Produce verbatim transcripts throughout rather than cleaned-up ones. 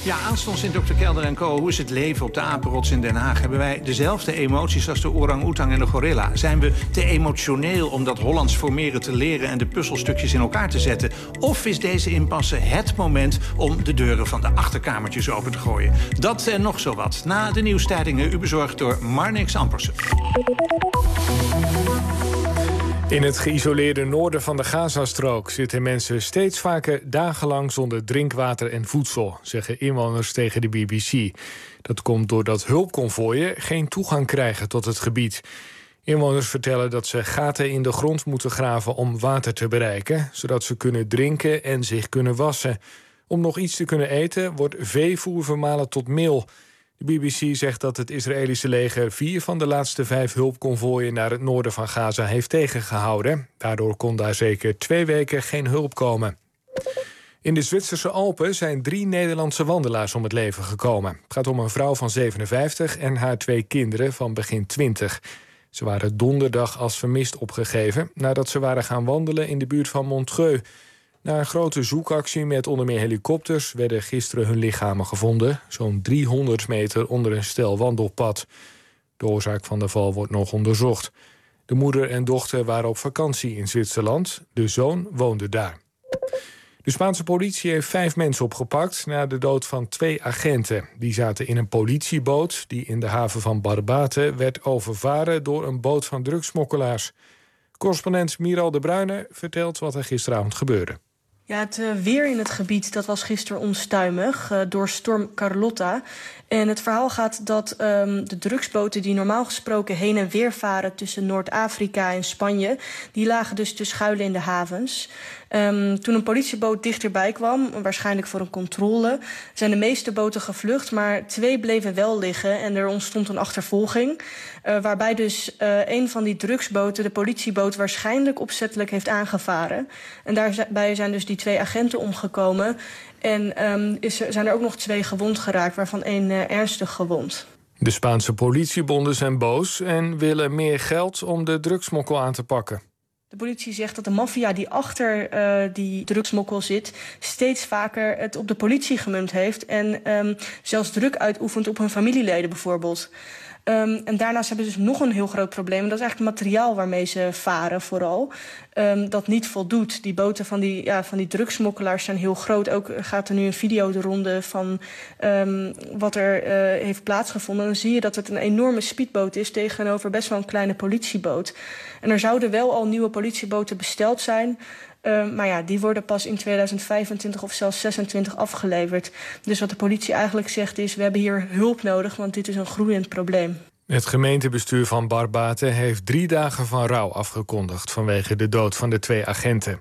Ja, aanstonds in dokter Kelder en Co. Hoe is het leven op de apenrots in Den Haag? Hebben wij dezelfde emoties als de orang-oetang en de gorilla? Zijn we te emotioneel om dat Hollands formeren te leren en de puzzelstukjes in elkaar te zetten? Of is deze impasse het moment om de deuren van de achterkamertjes open te gooien? Dat en nog zo wat. Na de nieuwstijdingen, u bezorgd door Marnix Ampersen. In het geïsoleerde noorden van de Gazastrook zitten mensen steeds vaker dagenlang zonder drinkwater en voedsel, zeggen inwoners tegen de B B C. Dat komt doordat hulpconvooien geen toegang krijgen tot het gebied. Inwoners vertellen dat ze gaten in de grond moeten graven om water te bereiken, zodat ze kunnen drinken en zich kunnen wassen. Om nog iets te kunnen eten wordt veevoer vermalen tot meel. De B B C zegt dat het Israëlische leger vier van de laatste vijf hulpconvooien naar het noorden van Gaza heeft tegengehouden. Daardoor kon daar zeker twee weken geen hulp komen. In de Zwitserse Alpen zijn drie Nederlandse wandelaars om het leven gekomen. Het gaat om een vrouw van zevenenvijftig en haar twee kinderen van begin twintig. Ze waren donderdag als vermist opgegeven nadat ze waren gaan wandelen in de buurt van Montreux. Na een grote zoekactie met onder meer helikopters werden gisteren hun lichamen gevonden, zo'n driehonderd meter onder een stel wandelpad. De oorzaak van de val wordt nog onderzocht. De moeder en dochter waren op vakantie in Zwitserland. De zoon woonde daar. De Spaanse politie heeft vijf mensen opgepakt na de dood van twee agenten. Die zaten in een politieboot die in de haven van Barbate werd overvaren door een boot van drugssmokkelaars. Correspondent Miral de Bruyne vertelt wat er gisteravond gebeurde. Ja, het uh, weer in het gebied dat was gisteren onstuimig uh, door storm Carlotta. En het verhaal gaat dat um, de drugsboten die normaal gesproken heen en weer varen tussen Noord-Afrika en Spanje, die lagen dus te schuilen in de havens. Um, toen een politieboot dichterbij kwam, waarschijnlijk voor een controle, zijn de meeste boten gevlucht, maar twee bleven wel liggen en er ontstond een achtervolging. Uh, waarbij dus uh, een van die drugsboten, de politieboot, waarschijnlijk opzettelijk heeft aangevaren. En daarbij zijn dus die twee agenten omgekomen. En um, is er, zijn er ook nog twee gewond geraakt, waarvan één uh, ernstig gewond. De Spaanse politiebonden zijn boos en willen meer geld om de drugsmokkel aan te pakken. De politie zegt dat de maffia die achter uh, die drugsmokkel zit steeds vaker het op de politie gemunt heeft en um, zelfs druk uitoefent op hun familieleden bijvoorbeeld. Um, en daarnaast hebben ze dus nog een heel groot probleem. En dat is eigenlijk het materiaal waarmee ze varen vooral. Um, dat niet voldoet. Die boten van die, ja, van die drugsmokkelaars zijn heel groot. Ook gaat er nu een video de ronde van um, wat er uh, heeft plaatsgevonden. Dan zie je dat het een enorme speedboot is tegenover best wel een kleine politieboot. En er zouden wel al nieuwe politieboten besteld zijn. Uh, maar ja, die worden pas in tweeduizend vijfentwintig of zelfs zesentwintig afgeleverd. Dus wat de politie eigenlijk zegt is, we hebben hier hulp nodig, want dit is een groeiend probleem. Het gemeentebestuur van Barbate heeft drie dagen van rouw afgekondigd vanwege de dood van de twee agenten.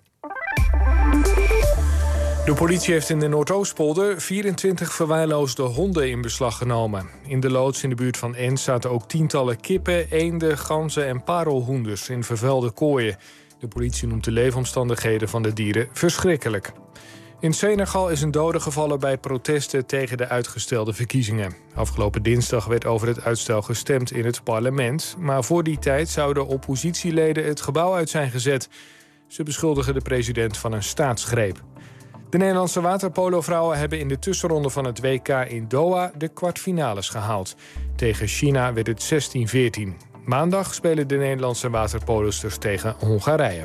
De politie heeft in de Noordoostpolder vierentwintig verwaarloosde honden in beslag genomen. In de loods in de buurt van Ens zaten ook tientallen kippen, eenden, ganzen en parelhoenders in vervuilde kooien. De politie noemt de leefomstandigheden van de dieren verschrikkelijk. In Senegal is een dode gevallen bij protesten tegen de uitgestelde verkiezingen. Afgelopen dinsdag werd over het uitstel gestemd in het parlement, maar voor die tijd zouden oppositieleden het gebouw uit zijn gezet. Ze beschuldigen de president van een staatsgreep. De Nederlandse waterpolovrouwen hebben in de tussenronde van het W K in Doha de kwartfinales gehaald. Tegen China werd het zestien veertien. Maandag spelen de Nederlandse waterpolosters tegen Hongarije.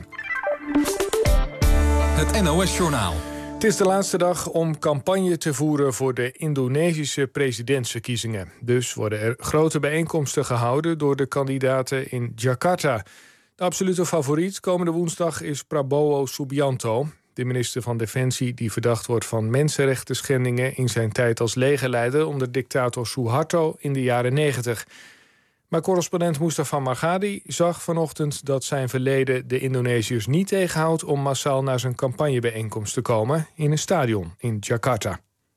Het N O S-journaal. Het is de laatste dag om campagne te voeren voor de Indonesische presidentsverkiezingen. Dus worden er grote bijeenkomsten gehouden door de kandidaten in Jakarta. De absolute favoriet komende woensdag is Prabowo Subianto, de minister van Defensie die verdacht wordt van mensenrechten schendingen in zijn tijd als legerleider onder dictator Suharto in de jaren negentig. Maar correspondent Mustafa Margadi zag vanochtend dat zijn verleden de Indonesiërs niet tegenhoudt om massaal naar zijn campagnebijeenkomst te komen in een stadion in Jakarta.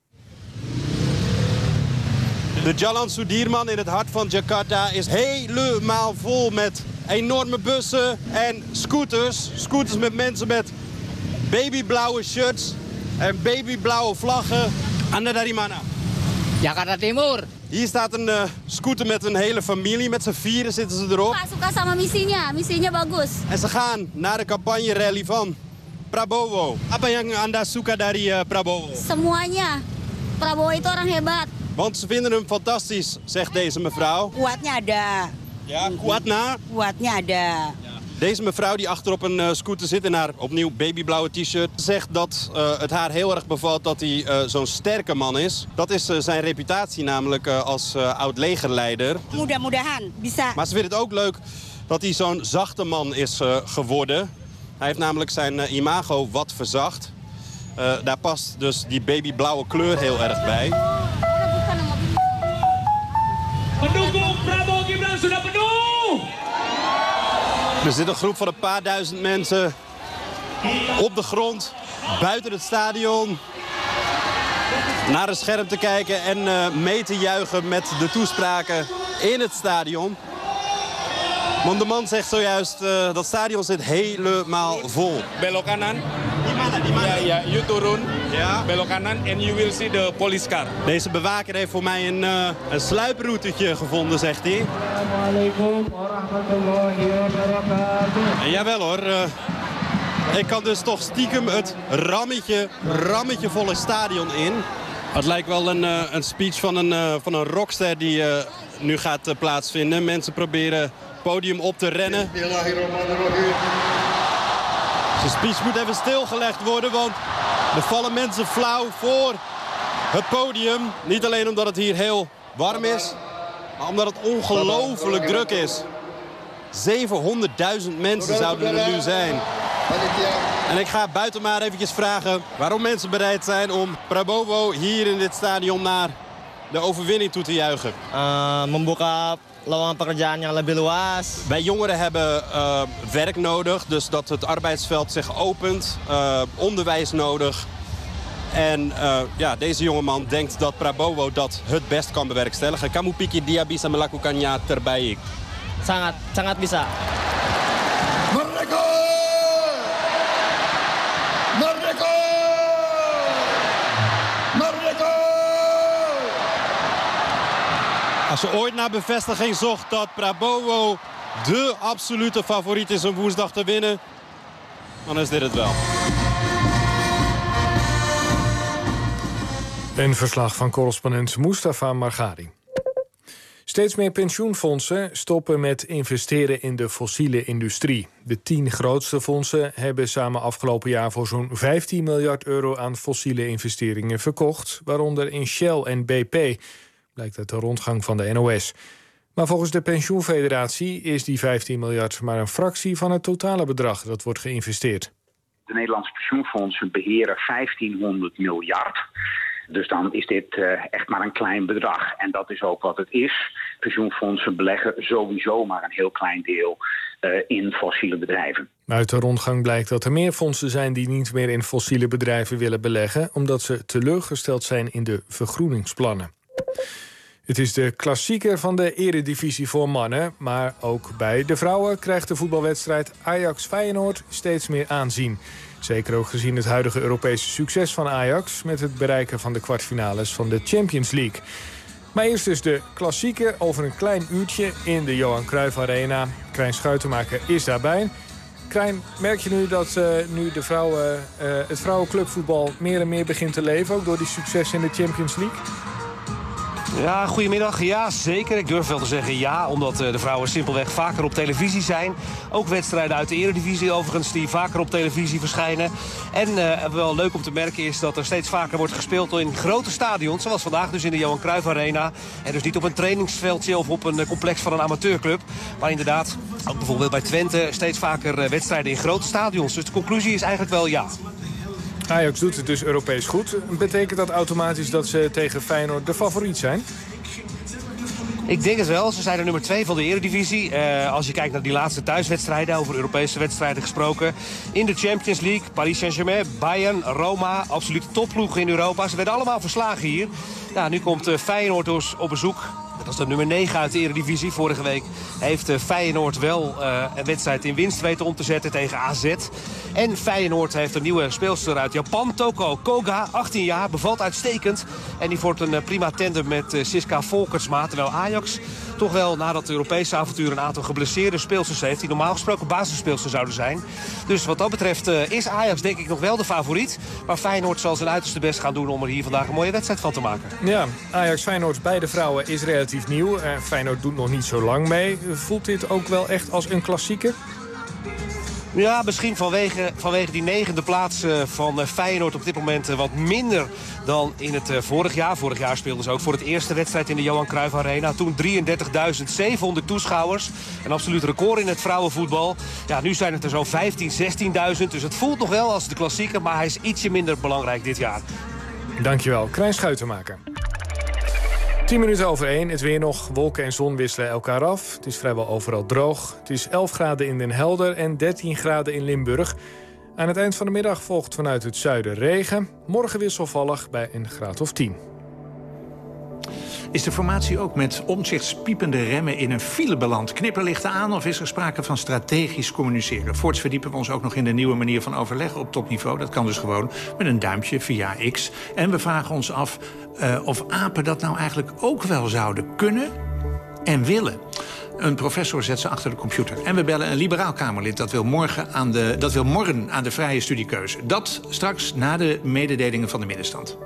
De Jalan Sudirman in het hart van Jakarta is helemaal vol met enorme bussen en scooters. Scooters met mensen met babyblauwe shirts en babyblauwe vlaggen. Anda dari mana? Jakarta Timur. Hier staat een uh, scooter met een hele familie. Met z'n vieren zitten ze erop. Ik suka sama misinya. Misinya bagus. En ze gaan naar de campagne-rally van Prabowo. Apa yang Anda suka dari uh, Prabowo? Semuanya. Prabowo itu orang hebat. Want ze vinden hem fantastisch, zegt deze mevrouw. Kuatnya ada. Ja, kuatna. Kuatnya ada. Deze mevrouw die achter op een uh, scooter zit in haar opnieuw babyblauwe t-shirt... zegt dat uh, het haar heel erg bevalt dat hij uh, zo'n sterke man is. Dat is uh, zijn reputatie namelijk uh, als uh, oud-legerleider. Mudah-mudahan bisa. Maar ze vindt het ook leuk dat hij zo'n zachte man is uh, geworden. Hij heeft namelijk zijn uh, imago wat verzacht. Uh, daar past dus die babyblauwe kleur heel erg bij. Pendukung Prabowo Gibran sudah penuh. Er zit een groep van een paar duizend mensen op de grond, buiten het stadion, naar een scherm te kijken en uh, mee te juichen met de toespraken in het stadion. Want de man zegt zojuist, uh, dat stadion zit helemaal vol. Belok kanan. Die mannen, die mannen. Ja, ja, you turun. Ja. Belok kanan and you will see the police car. Deze bewaker heeft voor mij een, uh, een sluiproutetje gevonden, zegt hij. En jawel hoor, uh, ik kan dus toch stiekem het rammetje, rammetje volle stadion in. Het lijkt wel een, uh, een speech van een, uh, van een rockster die uh, nu gaat uh, plaatsvinden. Mensen proberen het podium op te rennen. Zijn speech moet even stilgelegd worden, want er vallen mensen flauw voor het podium. Niet alleen omdat het hier heel warm is, maar omdat het ongelooflijk druk is. zevenhonderdduizend mensen zouden er nu zijn. En ik ga buiten maar eventjes vragen waarom mensen bereid zijn om Prabowo hier in dit stadion naar de overwinning toe te juichen. Uh, membuka lowongan pekerjaan yang lebih luas. Wij jongeren hebben uh, werk nodig, dus dat het arbeidsveld zich opent, uh, onderwijs nodig. En uh, ja, deze jongeman denkt dat Prabowo dat het best kan bewerkstelligen. Kamu pikir dia bisa melakukannya terbaik? Sangat, sangat bisa. Merdeka! Merdeka! Merdeka! Als je ooit naar bevestiging zocht dat Prabowo de absolute favoriet is om woensdag te winnen, dan is dit het wel. Een verslag van correspondent Mustafa Margari. Steeds meer pensioenfondsen stoppen met investeren in de fossiele industrie. De tien grootste fondsen hebben samen afgelopen jaar voor zo'n vijftien miljard euro aan fossiele investeringen verkocht, waaronder in Shell en B P, blijkt uit de rondgang van de N O S. Maar volgens de pensioenfederatie is die vijftien miljard maar een fractie van het totale bedrag dat wordt geïnvesteerd. De Nederlandse pensioenfondsen beheren vijftienhonderd miljard. Dus dan is dit uh, echt maar een klein bedrag. En dat is ook wat het is. Pensioenfondsen beleggen sowieso maar een heel klein deel uh, in fossiele bedrijven. Uit de rondgang blijkt dat er meer fondsen zijn die niet meer in fossiele bedrijven willen beleggen, omdat ze teleurgesteld zijn in de vergroeningsplannen. Het is de klassieker van de eredivisie voor mannen, maar ook bij de vrouwen krijgt de voetbalwedstrijd Ajax-Feyenoord steeds meer aanzien. Zeker ook gezien het huidige Europese succes van Ajax met het bereiken van de kwartfinales van de Champions League. Maar eerst dus de klassieker over een klein uurtje in de Johan Cruijff Arena. Krijn Schuitenmaker is daarbij. Krijn, merk je nu dat uh, nu de vrouwen, uh, het vrouwenclubvoetbal meer en meer begint te leven, ook door die succes in de Champions League? Ja, goedemiddag. Ja, zeker. Ik durf wel te zeggen ja, omdat de vrouwen simpelweg vaker op televisie zijn. Ook wedstrijden uit de Eredivisie overigens die vaker op televisie verschijnen. En uh, wel leuk om te merken is dat er steeds vaker wordt gespeeld in grote stadions. Zoals vandaag dus in de Johan Cruijff Arena. En dus niet op een trainingsveldje of op een complex van een amateurclub. Maar inderdaad, ook bijvoorbeeld bij Twente, steeds vaker wedstrijden in grote stadions. Dus de conclusie is eigenlijk wel ja. Ajax doet het dus Europees goed. Betekent dat automatisch dat ze tegen Feyenoord de favoriet zijn? Ik denk het wel. Ze zijn de nummer twee van de Eredivisie. Uh, als je kijkt naar die laatste thuiswedstrijden, over Europese wedstrijden gesproken. In de Champions League, Paris Saint-Germain, Bayern, Roma. Absolute topploegen in Europa. Ze werden allemaal verslagen hier. Ja, nu komt uh, Feyenoord dus op bezoek. Dat is de nummer negen uit de Eredivisie. Vorige week heeft uh, Feyenoord wel uh, een wedstrijd in winst weten om te zetten tegen A Z. En Feyenoord heeft een nieuwe speelster uit Japan, Toko Koga, achttien jaar, bevalt uitstekend. En die vormt een uh, prima tandem met uh, Siska Volkertsma. Terwijl Ajax toch wel na dat Europese avontuur een aantal geblesseerde speelsters heeft, die normaal gesproken basisspeelsters zouden zijn. Dus wat dat betreft uh, is Ajax denk ik nog wel de favoriet. Maar Feyenoord zal zijn uiterste best gaan doen om er hier vandaag een mooie wedstrijd van te maken. Ja, Ajax-Feyenoord bij de vrouwen is relatief nieuw. Uh, Feyenoord doet nog niet zo lang mee. Voelt dit ook wel echt als een klassieker? Ja, misschien vanwege, vanwege die negende plaats uh, van uh, Feyenoord op dit moment uh, wat minder dan in het uh, vorig jaar. Vorig jaar speelden ze ook voor het eerste wedstrijd in de Johan Cruijff Arena. Toen drieëndertigduizend zevenhonderd toeschouwers. Een absoluut record in het vrouwenvoetbal. Ja, nu zijn het er zo'n vijftien, zestienduizend. Dus het voelt nog wel als de klassieker, maar hij is ietsje minder belangrijk dit jaar. Dankjewel, Krijn Schuitenmaker. tien minuten over één, het weer nog. Wolken en zon wisselen elkaar af. Het is vrijwel overal droog. Het is elf graden in Den Helder en dertien graden in Limburg. Aan het eind van de middag volgt vanuit het zuiden regen. Morgen wisselvallig bij een graad of tien. Is de formatie ook met Omtzigts piepende remmen in een file beland? Knipperlichten aan of is er sprake van strategisch communiceren? Voorts verdiepen we ons ook nog in de nieuwe manier van overleggen op topniveau. Dat kan dus gewoon met een duimpje via X. En we vragen ons af uh, of apen dat nou eigenlijk ook wel zouden kunnen en willen. Een professor zet ze achter de computer. En we bellen een liberaal Kamerlid. Dat wil morgen aan de, dat wil morgen aan de vrije studiekeuze. Dat straks na de mededelingen van de middenstand.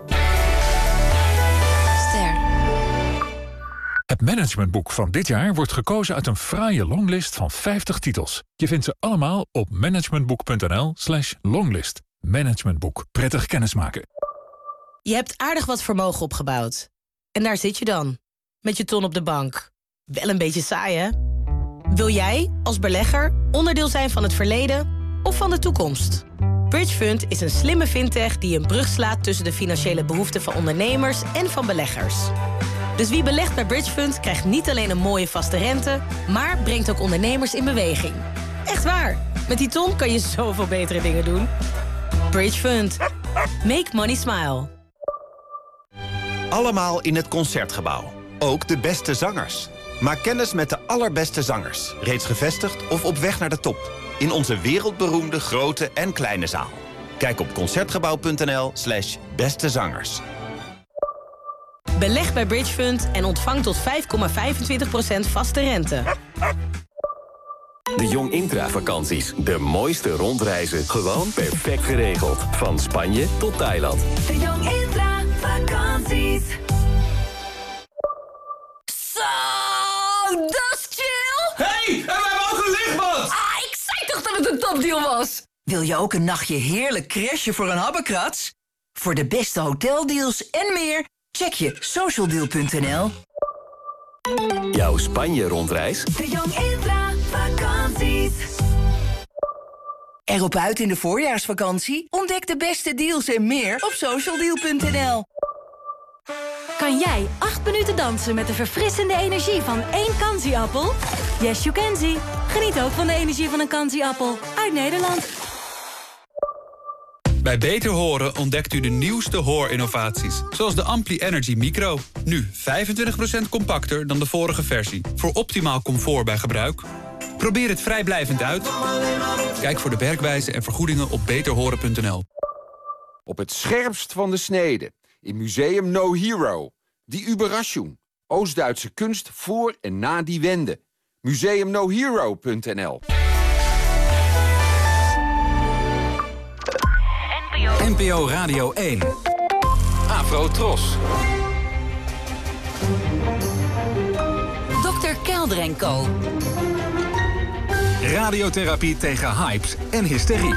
Het managementboek van dit jaar wordt gekozen uit een fraaie longlist van vijftig titels. Je vindt ze allemaal op managementboek.nl slash longlist. Managementboek. Prettig kennismaken. Je hebt aardig wat vermogen opgebouwd. En daar zit je dan. Met je ton op de bank. Wel een beetje saai, hè? Wil jij, als belegger, onderdeel zijn van het verleden of van de toekomst? Bridgefund is een slimme fintech die een brug slaat tussen de financiële behoeften van ondernemers en van beleggers. Dus wie belegt bij Bridgefund krijgt niet alleen een mooie vaste rente, maar brengt ook ondernemers in beweging. Echt waar. Met die ton kan je zoveel betere dingen doen. Bridgefund. Make money smile. Allemaal in het Concertgebouw. Ook de beste zangers. Maak kennis met de allerbeste zangers. Reeds gevestigd of op weg naar de top. In onze wereldberoemde grote en kleine zaal. Kijk op concertgebouw.nl slash beste zangers. Beleg bij Bridgefund en ontvang tot vijf komma vijfentwintig procent vaste rente. De Jong Intra-vakanties. De mooiste rondreizen. Gewoon perfect geregeld. Van Spanje tot Thailand. De Jong Intra-vakanties. Zo, dat is chill. Hey, en we hebben ook een lichtbad. Ah, ik zei toch dat het een topdeal was. Wil je ook een nachtje heerlijk crashen voor een habbekrats? Voor de beste hoteldeals en meer... check je socialdeal punt n l. Jouw Spanje-rondreis? De Jong Intra-vakanties. Erop uit in de voorjaarsvakantie? Ontdek de beste deals en meer op socialdeal punt n l. Kan jij acht minuten dansen met de verfrissende energie van één Kanzi-appel? Yes, you can see. Geniet ook van de energie van een Kanzi-appel uit Nederland. Bij Beter Horen ontdekt u de nieuwste hoorinnovaties. Zoals de Ampli Energy Micro. Nu vijfentwintig procent compacter dan de vorige versie. Voor optimaal comfort bij gebruik. Probeer het vrijblijvend uit. Kijk voor de werkwijze en vergoedingen op beter horen punt n l. Op het scherpst van de snede. In Museum No Hero. Die Überraschung. Oost-Duitse kunst voor en na die wende. museum no hero punt n l. N P O Radio één. Afro Tros. dokter Kelder en Co. Radiotherapie tegen hypes en hysterie.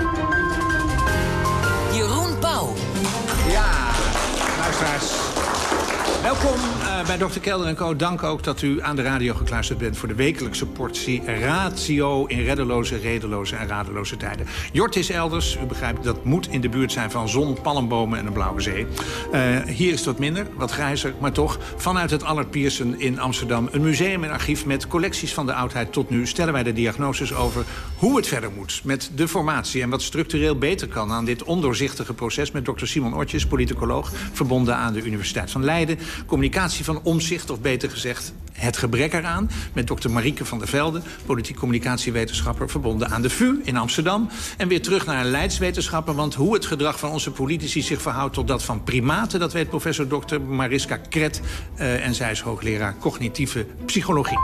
Jeroen Pauw. Ja, luisteraars. Welkom uh, bij dokter Kelder en Co. Dank ook dat u aan de radio gekluisterd bent voor de wekelijkse portie ratio in reddeloze, redeloze en radeloze tijden. Jort is elders. U begrijpt, dat moet in de buurt zijn van zon, palmbomen en een blauwe zee. Uh, hier is het wat minder, wat grijzer, maar toch. Vanuit het Allard Pierson in Amsterdam, een museum en archief met collecties van de oudheid tot nu, stellen wij de diagnoses over hoe het verder moet met de formatie en wat structureel beter kan aan dit ondoorzichtige proces met dokter Simon Ortjes, politicoloog, verbonden aan de Universiteit van Leiden, communicatie van van Omtzigt, of beter gezegd het gebrek eraan, met dokter Marieke van der Velde, politiek communicatiewetenschapper verbonden aan de V U in Amsterdam. En weer terug naar een leidswetenschapper, want hoe het gedrag van onze politici zich verhoudt tot dat van primaten, dat weet professor dokter Mariska Kret. Uh, en zij is hoogleraar cognitieve psychologie.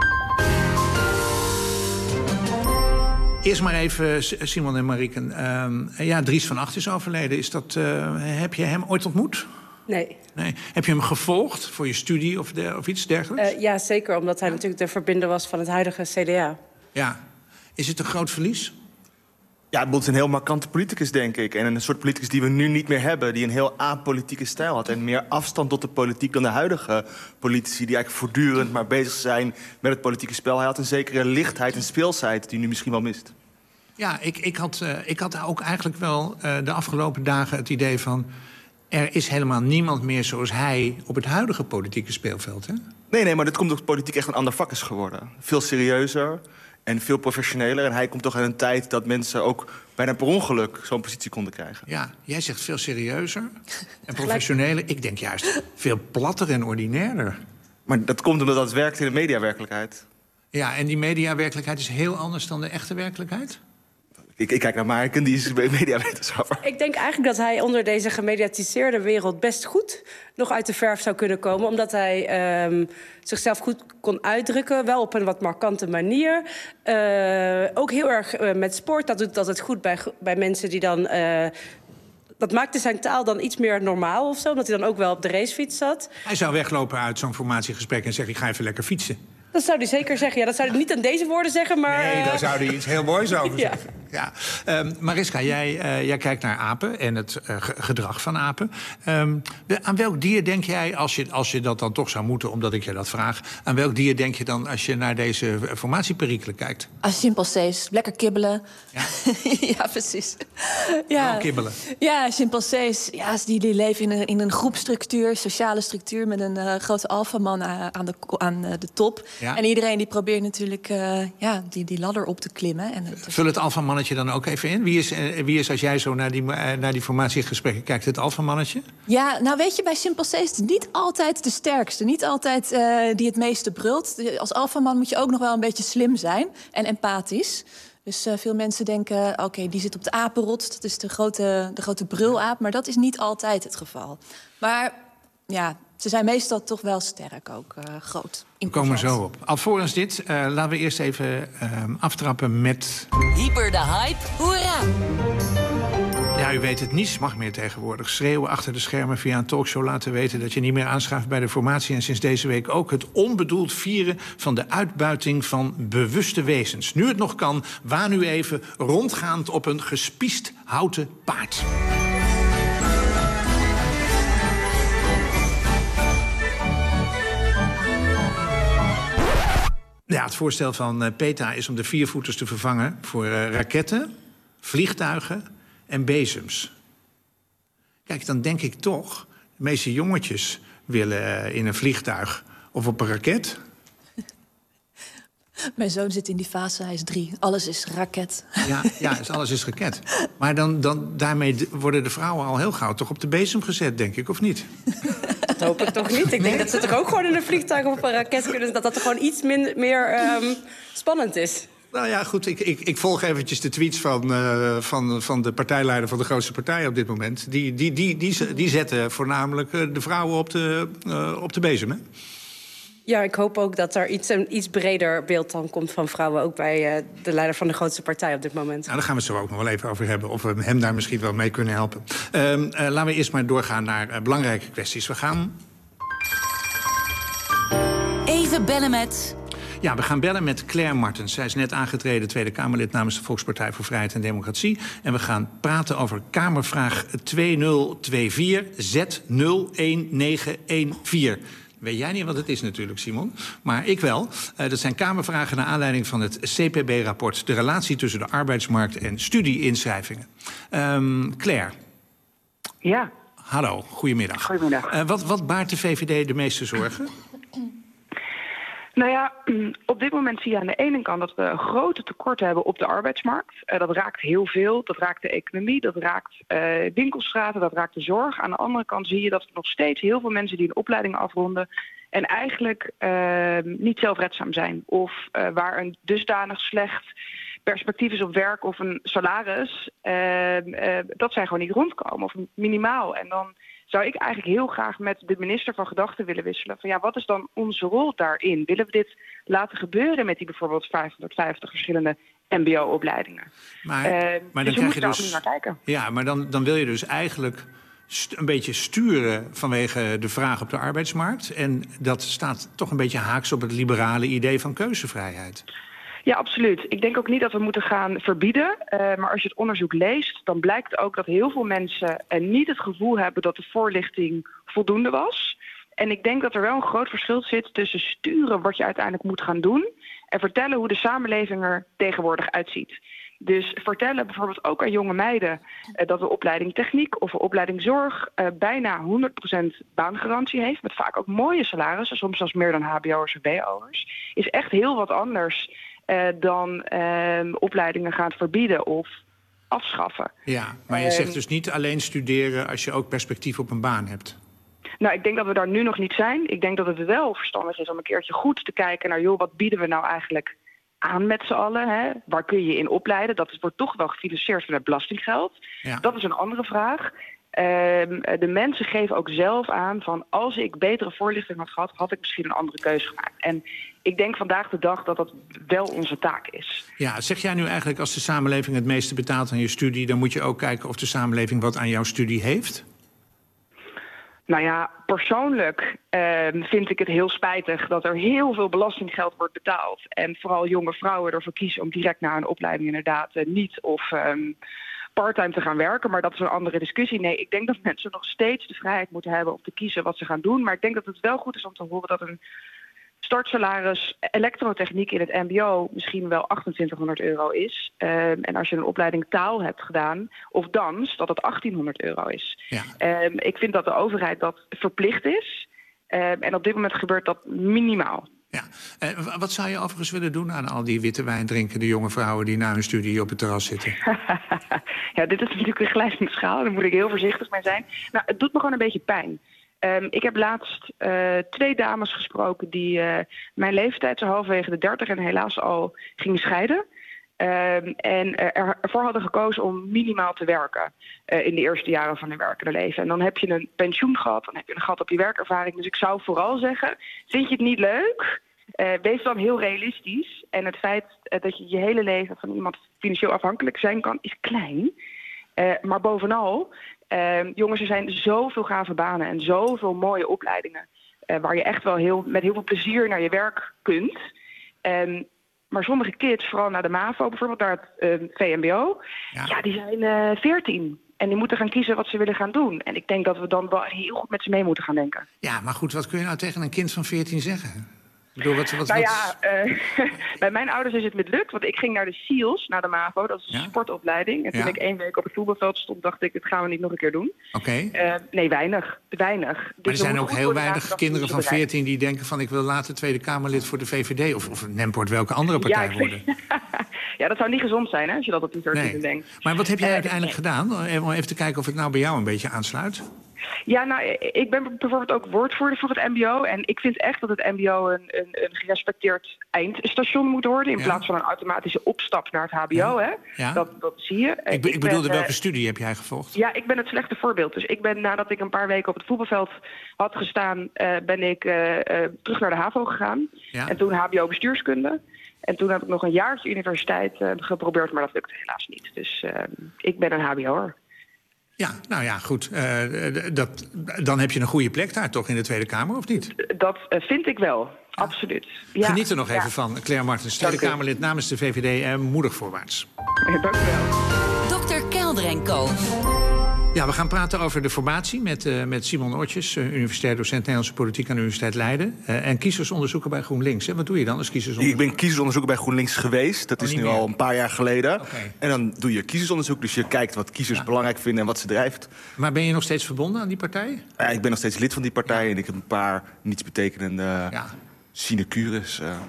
Eerst maar even, Simon en Marieke. Uh, ja, Dries van Acht is overleden. Is dat, uh, heb je hem ooit ontmoet? Nee. nee. Heb je hem gevolgd voor je studie of, de, of iets dergelijks? Uh, ja, zeker. Omdat hij natuurlijk de verbinder was van het huidige C D A. Ja. Is het een groot verlies? Ja, het is een heel markante politicus, denk ik. En een soort politicus die we nu niet meer hebben. Die een heel apolitieke stijl had. En meer afstand tot de politiek dan de huidige politici. Die eigenlijk voortdurend maar bezig zijn met het politieke spel. Hij had een zekere lichtheid en speelsheid die nu misschien wel mist. Ja, ik, ik, had, uh, ik had ook eigenlijk wel uh, de afgelopen dagen het idee van... er is helemaal niemand meer zoals hij op het huidige politieke speelveld, hè? Nee, nee, maar dit komt omdat politiek echt een ander vak is geworden. Veel serieuzer en veel professioneler. En hij komt toch uit een tijd dat mensen ook bijna per ongeluk zo'n positie konden krijgen. Ja, jij zegt veel serieuzer en professioneler. Ik denk juist veel platter en ordinairder. Maar dat komt omdat dat werkt in de mediawerkelijkheid. Ja, en die mediawerkelijkheid is heel anders dan de echte werkelijkheid? Ik, ik kijk naar Mariken, die is mediawetenschapper. Ik denk eigenlijk dat hij onder deze gemediatiseerde wereld best goed nog uit de verf zou kunnen komen. Omdat hij um, zichzelf goed kon uitdrukken, wel op een wat markante manier. Uh, ook heel erg uh, met sport, dat doet dat het goed bij, bij mensen die dan... Uh, dat maakte zijn taal dan iets meer normaal of zo, omdat hij dan ook wel op de racefiets zat. Hij zou weglopen uit zo'n formatiegesprek en zeggen, ik ga even lekker fietsen. Dat zou hij zeker zeggen. Ja, dat zou hij niet aan deze woorden zeggen, maar... Nee, daar zou hij iets heel moois over ja. zeggen. Ja. Um, Mariska, jij, uh, jij kijkt naar apen en het uh, gedrag van apen. Um, de, aan welk dier denk jij, als je, als je dat dan toch zou moeten... omdat ik je dat vraag... aan welk dier denk je dan als je naar deze formatieperikelen kijkt? Als chimpansees. Lekker kibbelen. Ja, ja precies. Ja. Wel kibbelen. Ja, chimpansees. Ja, die, die leven in een, in een groepstructuur, sociale structuur... met een uh, grote alfaman aan de, aan de top... Ja. En iedereen die probeert natuurlijk uh, ja, die, die ladder op te klimmen. En het... Vul het alfamannetje dan ook even in. Wie is, uh, wie is als jij zo naar die, uh, naar die formatiegesprekken kijkt, het alfamannetje? Ja, nou weet je, bij chimpansees niet altijd de sterkste. Niet altijd uh, die het meeste brult. Als alfaman moet je ook nog wel een beetje slim zijn en empathisch. Dus uh, veel mensen denken, oké, okay, die zit op de apenrots. Dat is de grote, de grote brulaap. Maar dat is niet altijd het geval. Maar ja... Ze zijn meestal toch wel sterk, ook uh, groot. We komen zo op. Alvorens dit, uh, laten we eerst even uh, aftrappen met... Hyper de hype, hoera! Ja, u weet het, niets mag meer tegenwoordig. Schreeuwen achter de schermen via een talkshow laten weten... dat je niet meer aanschuift bij de formatie. En sinds deze week ook het onbedoeld vieren van de uitbuiting van bewuste wezens. Nu het nog kan, waan u even rondgaand op een gespiest houten paard. Ja, het voorstel van uh, PETA is om de viervoeters te vervangen... voor uh, raketten, vliegtuigen en bezems. Kijk, dan denk ik toch... de meeste jongetjes willen uh, in een vliegtuig of op een raket. Mijn zoon zit in die fase, hij is drie. Alles is raket. Ja, ja alles is raket. Maar dan, dan, daarmee worden de vrouwen al heel gauw toch op de bezem gezet, denk ik, of niet? Dat hoop ik toch niet. Ik denk nee? dat ze toch ook gewoon in een vliegtuig of op een raket kunnen... dat dat er gewoon iets min, meer um, spannend is. Nou ja, goed, ik, ik, ik volg eventjes de tweets van, uh, van, van de partijleider van de grootste partij op dit moment. Die, die, die, die, die zetten voornamelijk uh, de vrouwen op de, uh, op de bezem, hè? Ja, ik hoop ook dat er iets, een iets breder beeld dan komt van vrouwen... ook bij uh, de leider van de grootste partij op dit moment. Nou, daar gaan we het zo ook nog wel even over hebben... of we hem daar misschien wel mee kunnen helpen. Uh, uh, laten we eerst maar doorgaan naar uh, belangrijke kwesties. We gaan... Even bellen met... Ja, we gaan bellen met Claire Martens. Zij is net aangetreden Tweede Kamerlid namens de Volkspartij voor Vrijheid en Democratie. En we gaan praten over Kamervraag twee nul twee vier Z nul een negen een vier. Weet jij niet wat het is natuurlijk, Simon. Maar ik wel. Uh, dat zijn Kamervragen naar aanleiding van het C P B-rapport... de relatie tussen de arbeidsmarkt en studie-inschrijvingen. Um, Claire. Ja. Hallo, goedemiddag. Goedemiddag. Uh, wat, wat baart de V V D de meeste zorgen? Nou ja, op dit moment zie je aan de ene kant dat we een grote tekort hebben op de arbeidsmarkt. Uh, dat raakt heel veel. Dat raakt de economie, dat raakt uh, winkelstraten, dat raakt de zorg. Aan de andere kant zie je dat er nog steeds heel veel mensen die een opleiding afronden en eigenlijk uh, niet zelfredzaam zijn. Of uh, waar een dusdanig slecht perspectief is op werk of een salaris, uh, uh, dat zij gewoon niet rondkomen of minimaal. En dan zou ik eigenlijk heel graag met de minister van gedachten willen wisselen. Van ja, wat is dan onze rol daarin? Willen we dit laten gebeuren met die bijvoorbeeld vijfhonderdvijftig verschillende M B O-opleidingen? Maar, uh, maar dus dan we krijg je moeten daar dus, opnieuw naar kijken. Ja, maar dan, dan wil je dus eigenlijk st- een beetje sturen vanwege de vraag op de arbeidsmarkt. En dat staat toch een beetje haaks op het liberale idee van keuzevrijheid. Ja, absoluut. Ik denk ook niet dat we moeten gaan verbieden. Uh, maar als je het onderzoek leest, dan blijkt ook dat heel veel mensen uh, niet het gevoel hebben dat de voorlichting voldoende was. En ik denk dat er wel een groot verschil zit tussen sturen wat je uiteindelijk moet gaan doen en vertellen hoe de samenleving er tegenwoordig uitziet. Dus vertellen bijvoorbeeld ook aan jonge meiden uh, dat de opleiding techniek of de opleiding zorg uh, bijna honderd procent baangarantie heeft, met vaak ook mooie salarissen, soms zelfs meer dan H B O'ers of B O'ers, is echt heel wat anders Uh, dan uh, opleidingen gaan verbieden of afschaffen. Ja, maar je Uh, zegt dus niet alleen studeren als je ook perspectief op een baan hebt. Nou, ik denk dat we daar nu nog niet zijn. Ik denk dat het wel verstandig is om een keertje goed te kijken naar, joh, wat bieden we nou eigenlijk aan met z'n allen? Hè? Waar kun je in opleiden? Dat wordt toch wel gefinancierd vanuit belastinggeld. Ja. Dat is een andere vraag. Uh, de mensen geven ook zelf aan van, als ik betere voorlichting had gehad, had ik misschien een andere keuze gemaakt. En ik denk vandaag de dag dat dat wel onze taak is. Ja, zeg jij nu eigenlijk, als de samenleving het meeste betaalt aan je studie, dan moet je ook kijken of de samenleving wat aan jouw studie heeft? Nou ja, persoonlijk uh, vind ik het heel spijtig dat er heel veel belastinggeld wordt betaald. En vooral jonge vrouwen ervoor kiezen om direct na een opleiding inderdaad uh, niet of um, parttime te gaan werken. Maar dat is een andere discussie. Nee, ik denk dat mensen nog steeds de vrijheid moeten hebben om te kiezen wat ze gaan doen. Maar ik denk dat het wel goed is om te horen dat een startsalaris elektrotechniek in het M B O misschien wel achtentwintighonderd euro is. Uh, en als je een opleiding taal hebt gedaan of dans, dat het achttienhonderd euro is. Ja. Uh, ik vind dat de overheid dat verplicht is. Uh, en op dit moment gebeurt dat minimaal. Ja. Uh, wat zou je overigens willen doen aan al die witte wijn drinkende jonge vrouwen die na hun studie op het terras zitten? Ja, dit is natuurlijk een glijdende schaal. Daar moet ik heel voorzichtig mee zijn. Nou, het doet me gewoon een beetje pijn. Um, ik heb laatst uh, twee dames gesproken die uh, mijn leeftijd, zo halverwege de dertig, en helaas al gingen scheiden. Um, en uh, ervoor hadden gekozen om minimaal te werken uh, in de eerste jaren van hun werkende leven. En dan heb je een pensioen gehad, dan heb je een gat op je werkervaring. Dus ik zou vooral zeggen, vind je het niet leuk? Uh, wees dan heel realistisch. En het feit uh, dat je je hele leven van iemand financieel afhankelijk zijn kan, is klein. Uh, maar bovenal, uh, jongens, er zijn zoveel gave banen en zoveel mooie opleidingen Uh, waar je echt wel heel, met heel veel plezier naar je werk kunt. Um, maar sommige kids, vooral naar de MAVO bijvoorbeeld, naar het uh, V M B O, ja. ja, die zijn uh, veertien. En die moeten gaan kiezen wat ze willen gaan doen. En ik denk dat we dan wel heel goed met ze mee moeten gaan denken. Ja, maar goed, wat kun je nou tegen een kind van veertien zeggen? Ik bedoel, wat, wat, nou wat... ja, uh, bij mijn ouders is het mislukt. Want ik ging naar de S E A L S, naar de MAVO. Dat is een ja? sportopleiding. En toen ja? ik één week op het voetbalveld stond, dacht ik, dat gaan we niet nog een keer doen. Oké. Okay. Uh, nee, weinig. Weinig. Dus maar er zijn ook heel weinig kinderen van veertien die denken van, ik wil later Tweede Kamerlid voor de V V D. Of, of Nemport, welke andere partij ja, worden. Ja, dat zou niet gezond zijn, hè, als je dat op die veertien nee. denkt. Maar wat heb jij uh, uiteindelijk nee. gedaan? Om even te kijken of het nou bij jou een beetje aansluit. Ja, nou, ik ben bijvoorbeeld ook woordvoerder voor het M B O. En ik vind echt dat het M B O een, een, een gerespecteerd eindstation moet worden. In ja. plaats van een automatische opstap naar het H B O. Ja. Hè? Ja. Dat, dat zie je. Ik, ik, ik bedoelde, ben, welke studie heb jij gevolgd? Ja, ik ben het slechte voorbeeld. Dus ik ben, nadat ik een paar weken op het voetbalveld had gestaan, Uh, ben ik uh, uh, terug naar de HAVO gegaan. Ja. En toen H B O bestuurskunde. En toen heb ik nog een jaartje universiteit uh, geprobeerd, maar dat lukte helaas niet. Dus uh, ik ben een H B O'er. Ja, nou ja, goed. Uh, dat, dan heb je een goede plek daar toch in de Tweede Kamer, of niet? Dat uh, vind ik wel, ja. Absoluut. Ja. Geniet er nog even ja. van. Claire Martens, Tweede Kamerlid namens de V V D en moedig voorwaarts. Ja, dank u wel. dokter Kelder en Co. Ja, we gaan praten over de formatie met, uh, met Simon Oortjes, uh, universitair docent Nederlandse politiek aan de Universiteit Leiden. Uh, en kiezersonderzoeker bij GroenLinks. Hè? Wat doe je dan als kiezersonderzoeker? Ik ben kiezersonderzoeker bij GroenLinks geweest. Dat oh, is nu meer. al een paar jaar geleden. Okay. En dan doe je kiezersonderzoek. Dus je kijkt wat kiezers ja. belangrijk vinden en wat ze drijft. Maar ben je nog steeds verbonden aan die partij? Ja, ik ben nog steeds lid van die partij. Ja. En ik heb een paar nietsbetekenende ja. sinecures. Uh.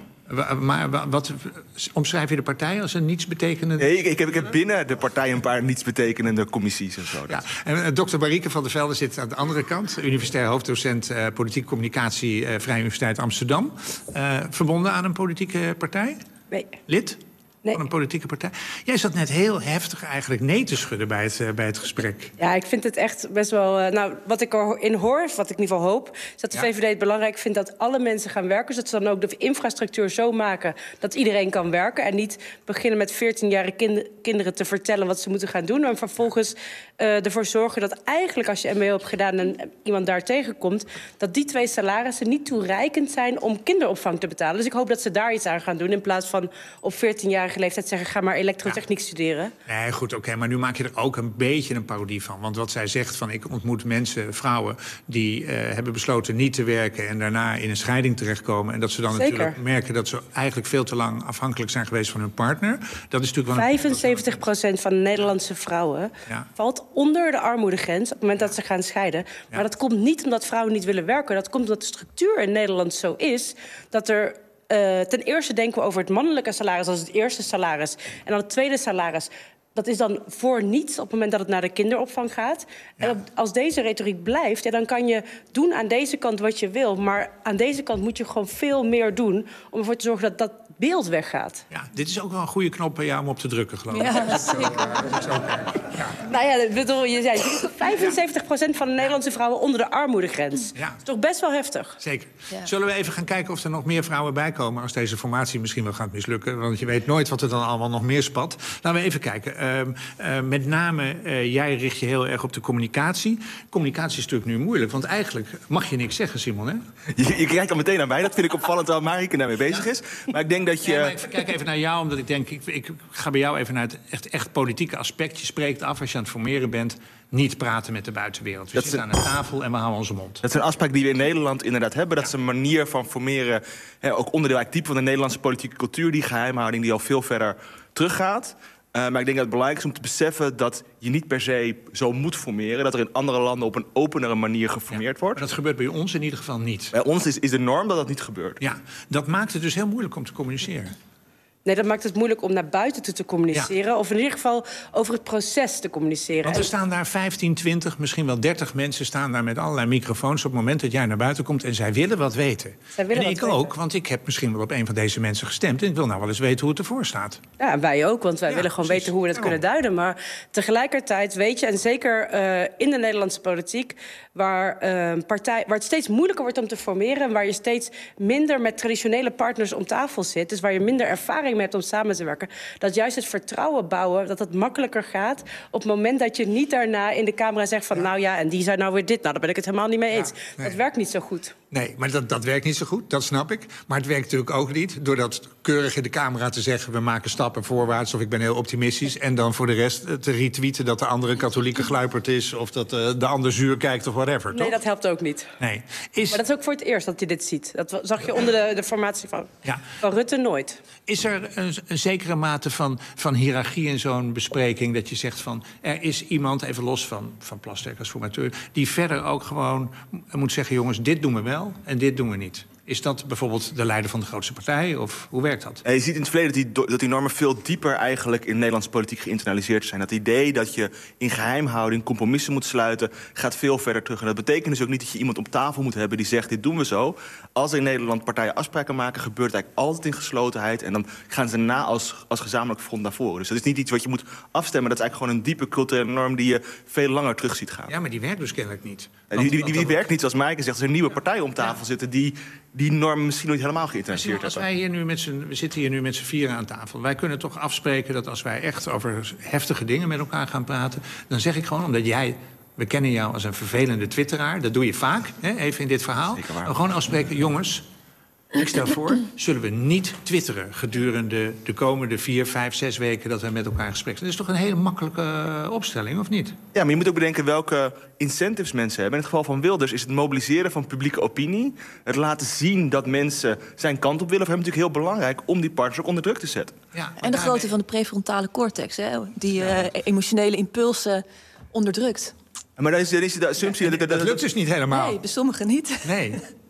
Maar wat omschrijf je de partij als een nietsbetekenende... Nee, ik, ik, heb, ik heb binnen de partij een paar nietsbetekende commissies en zo. Ja, en uh, dokter Marieke van der Velde zit aan de andere kant. Universitair hoofddocent uh, politieke communicatie... Uh, Vrije Universiteit Amsterdam. Uh, verbonden aan een politieke partij? Nee. Lid? Nee. Van een politieke partij. Jij zat net heel heftig eigenlijk nee te schudden bij het, uh, bij het gesprek. Ja, ik vind het echt best wel... Uh, nou, wat ik erin hoor, wat ik in ieder geval hoop... is dat de ja. V V D het belangrijk vindt dat alle mensen gaan werken. Zodat ze dan ook de infrastructuur zo maken dat iedereen kan werken. En niet beginnen met veertienjarige kind, kinderen te vertellen wat ze moeten gaan doen. En vervolgens uh, ervoor zorgen dat eigenlijk als je M B O hebt gedaan... en iemand daar tegenkomt, dat die twee salarissen niet toereikend zijn om kinderopvang te betalen. Dus ik hoop dat ze daar iets aan gaan doen in plaats van op veertienjarige leeftijd zeggen... ga maar elektrotechniek ja. studeren. Nee, goed, oké, okay, maar nu maak je er ook een beetje een parodie van. Want wat zij zegt van ik ontmoet mensen, vrouwen... die uh, hebben besloten niet te werken en daarna in een scheiding terechtkomen... en dat ze dan Zeker. natuurlijk merken dat ze eigenlijk veel te lang afhankelijk zijn geweest van hun partner. Dat is natuurlijk wel een... vijfenzeventig procent van de Nederlandse vrouwen ja. valt onder de armoedegrens... op het moment dat ze gaan scheiden. Ja. Maar dat komt niet omdat vrouwen niet willen werken. Dat komt omdat de structuur in Nederland zo is dat er... Uh, ten eerste denken we over het mannelijke salaris als het eerste salaris. En dan het tweede salaris, dat is dan voor niets op het moment dat het naar de kinderopvang gaat. Ja. En als deze retoriek blijft, ja, dan kan je doen aan deze kant wat je wil. Maar aan deze kant moet je gewoon veel meer doen om ervoor te zorgen dat dat beeld weggaat. Ja, dit is ook wel een goede knop bij jou om op te drukken, geloof ik. Ja, zeker. Dat is ook, ja. Nou ja, ik bedoel, je zei vijfenzeventig procent van de Nederlandse vrouwen onder de armoedegrens. Ja. Dat is toch best wel heftig. Zeker. Ja. Zullen we even gaan kijken of er nog meer vrouwen bij komen... als deze formatie misschien wel gaat mislukken? Want je weet nooit wat er dan allemaal nog meer spat. Laten we even kijken. Uh, uh, met name, uh, jij richt je heel erg op de communicatie. Communicatie is natuurlijk nu moeilijk, want eigenlijk mag je niks zeggen, Simon, hè? Je, je kijkt al meteen naar mij. Dat vind ik opvallend waar Marieke daarmee bezig is. Maar ik denk dat je... Ja, maar ik kijk even naar jou, omdat ik denk... Ik, ik ga bij jou even naar het echt, echt politieke aspect. Je spreekt af als je aan het formeren bent... niet praten met de buitenwereld. We dat zitten aan een tafel en we houden onze mond. Dat is een afspraak die we in Nederland inderdaad hebben. Dat ja. is een manier van formeren, hè, ook onderdeel eigenlijk diep van de Nederlandse politieke cultuur... die geheimhouding die al veel verder teruggaat. Uh, maar ik denk dat het belangrijk is om te beseffen dat je niet per se zo moet formeren. Dat er in andere landen op een openere manier geformeerd ja, wordt. Maar dat gebeurt bij ons in ieder geval niet. Bij ons is, is de norm dat dat niet gebeurt. Ja, dat maakt het dus heel moeilijk om te communiceren. Nee, dat maakt het moeilijk om naar buiten toe te communiceren. Ja. Of in ieder geval over het proces te communiceren. Want er staan daar vijftien, twintig, misschien wel dertig mensen... staan daar met allerlei microfoons op het moment dat jij naar buiten komt... en zij willen wat weten. Zij willen en wat ik weten. ook, want ik heb misschien wel op een van deze mensen gestemd... en ik wil nou wel eens weten hoe het ervoor staat. Ja, en wij ook, want wij ja, willen gewoon precies. weten hoe we dat ja. kunnen duiden. Maar tegelijkertijd weet je, en zeker uh, in de Nederlandse politiek... Waar, uh, partij, waar het steeds moeilijker wordt om te formeren... en waar je steeds minder met traditionele partners om tafel zit... dus waar je minder ervaring mee hebt om samen te werken... dat juist het vertrouwen bouwen, dat het makkelijker gaat... op het moment dat je niet daarna in de camera zegt van... Ja. nou ja, en die zei nou weer dit, nou daar ben ik het helemaal niet mee eens. Ja, nee. Dat werkt niet zo goed. Nee, maar dat, dat werkt niet zo goed, dat snap ik. Maar het werkt natuurlijk ook niet door dat keurig in de camera te zeggen... we maken stappen voorwaarts of ik ben heel optimistisch... en dan voor de rest te retweeten dat de andere katholieke gluiperd is... of dat uh, de ander zuur kijkt of whatever, toch? Nee, dat helpt ook niet. Nee. Is... Maar dat is ook voor het eerst dat je dit ziet. Dat zag je onder de, de formatie van, ja. van Rutte nooit. Is er een, een zekere mate van, van hiërarchie in zo'n bespreking... dat je zegt van, er is iemand, even los van, van Plasterk als formateur... die verder ook gewoon moet zeggen, jongens, dit doen we wel en dit doen we niet. Is dat bijvoorbeeld de leider van de grootste partij? Of hoe werkt dat? Je ziet in het verleden dat die, dat die normen veel dieper eigenlijk in Nederlandse politiek geïnternaliseerd zijn. Dat idee dat je in geheimhouding compromissen moet sluiten, gaat veel verder terug. En dat betekent dus ook niet dat je iemand op tafel moet hebben die zegt, dit doen we zo. Als er in Nederland partijen afspraken maken, gebeurt het eigenlijk altijd in geslotenheid. En dan gaan ze na als, als gezamenlijk front naar voren. Dus dat is niet iets wat je moet afstemmen. Dat is eigenlijk gewoon een diepe culturele norm die je veel langer terug ziet gaan. Ja, maar die werkt dus kennelijk niet. Want, die die, die, die werkt niet, zoals Maaike zegt. Er zijn nieuwe partijen om tafel ja. zitten die die norm misschien nooit helemaal geïnternaliseerd hebben. Als wij hier nu met z'n, we zitten hier nu met z'n vieren aan tafel. Wij kunnen toch afspreken dat als wij echt over heftige dingen met elkaar gaan praten, dan zeg ik gewoon, omdat jij, we kennen jou als een vervelende twitteraar, dat doe je vaak, hè, even in dit verhaal. Maar gewoon afspreken, jongens, ik stel voor, zullen we niet twitteren gedurende de komende vier, vijf, zes weken dat we met elkaar in gesprek zijn. Dat is toch een hele makkelijke opstelling, of niet? Ja, maar je moet ook bedenken welke incentives mensen hebben. In het geval van Wilders is het mobiliseren van publieke opinie, het laten zien dat mensen zijn kant op willen, voor hem natuurlijk heel belangrijk om die partners ook onder druk te zetten. Ja, en de daarmee... grootte van de prefrontale cortex, hè, die uh, emotionele impulsen onderdrukt. Maar dan is, dan is de assumptie... Ja, dat, dat, dat lukt dus niet helemaal. Nee, bij sommigen niet. Nee.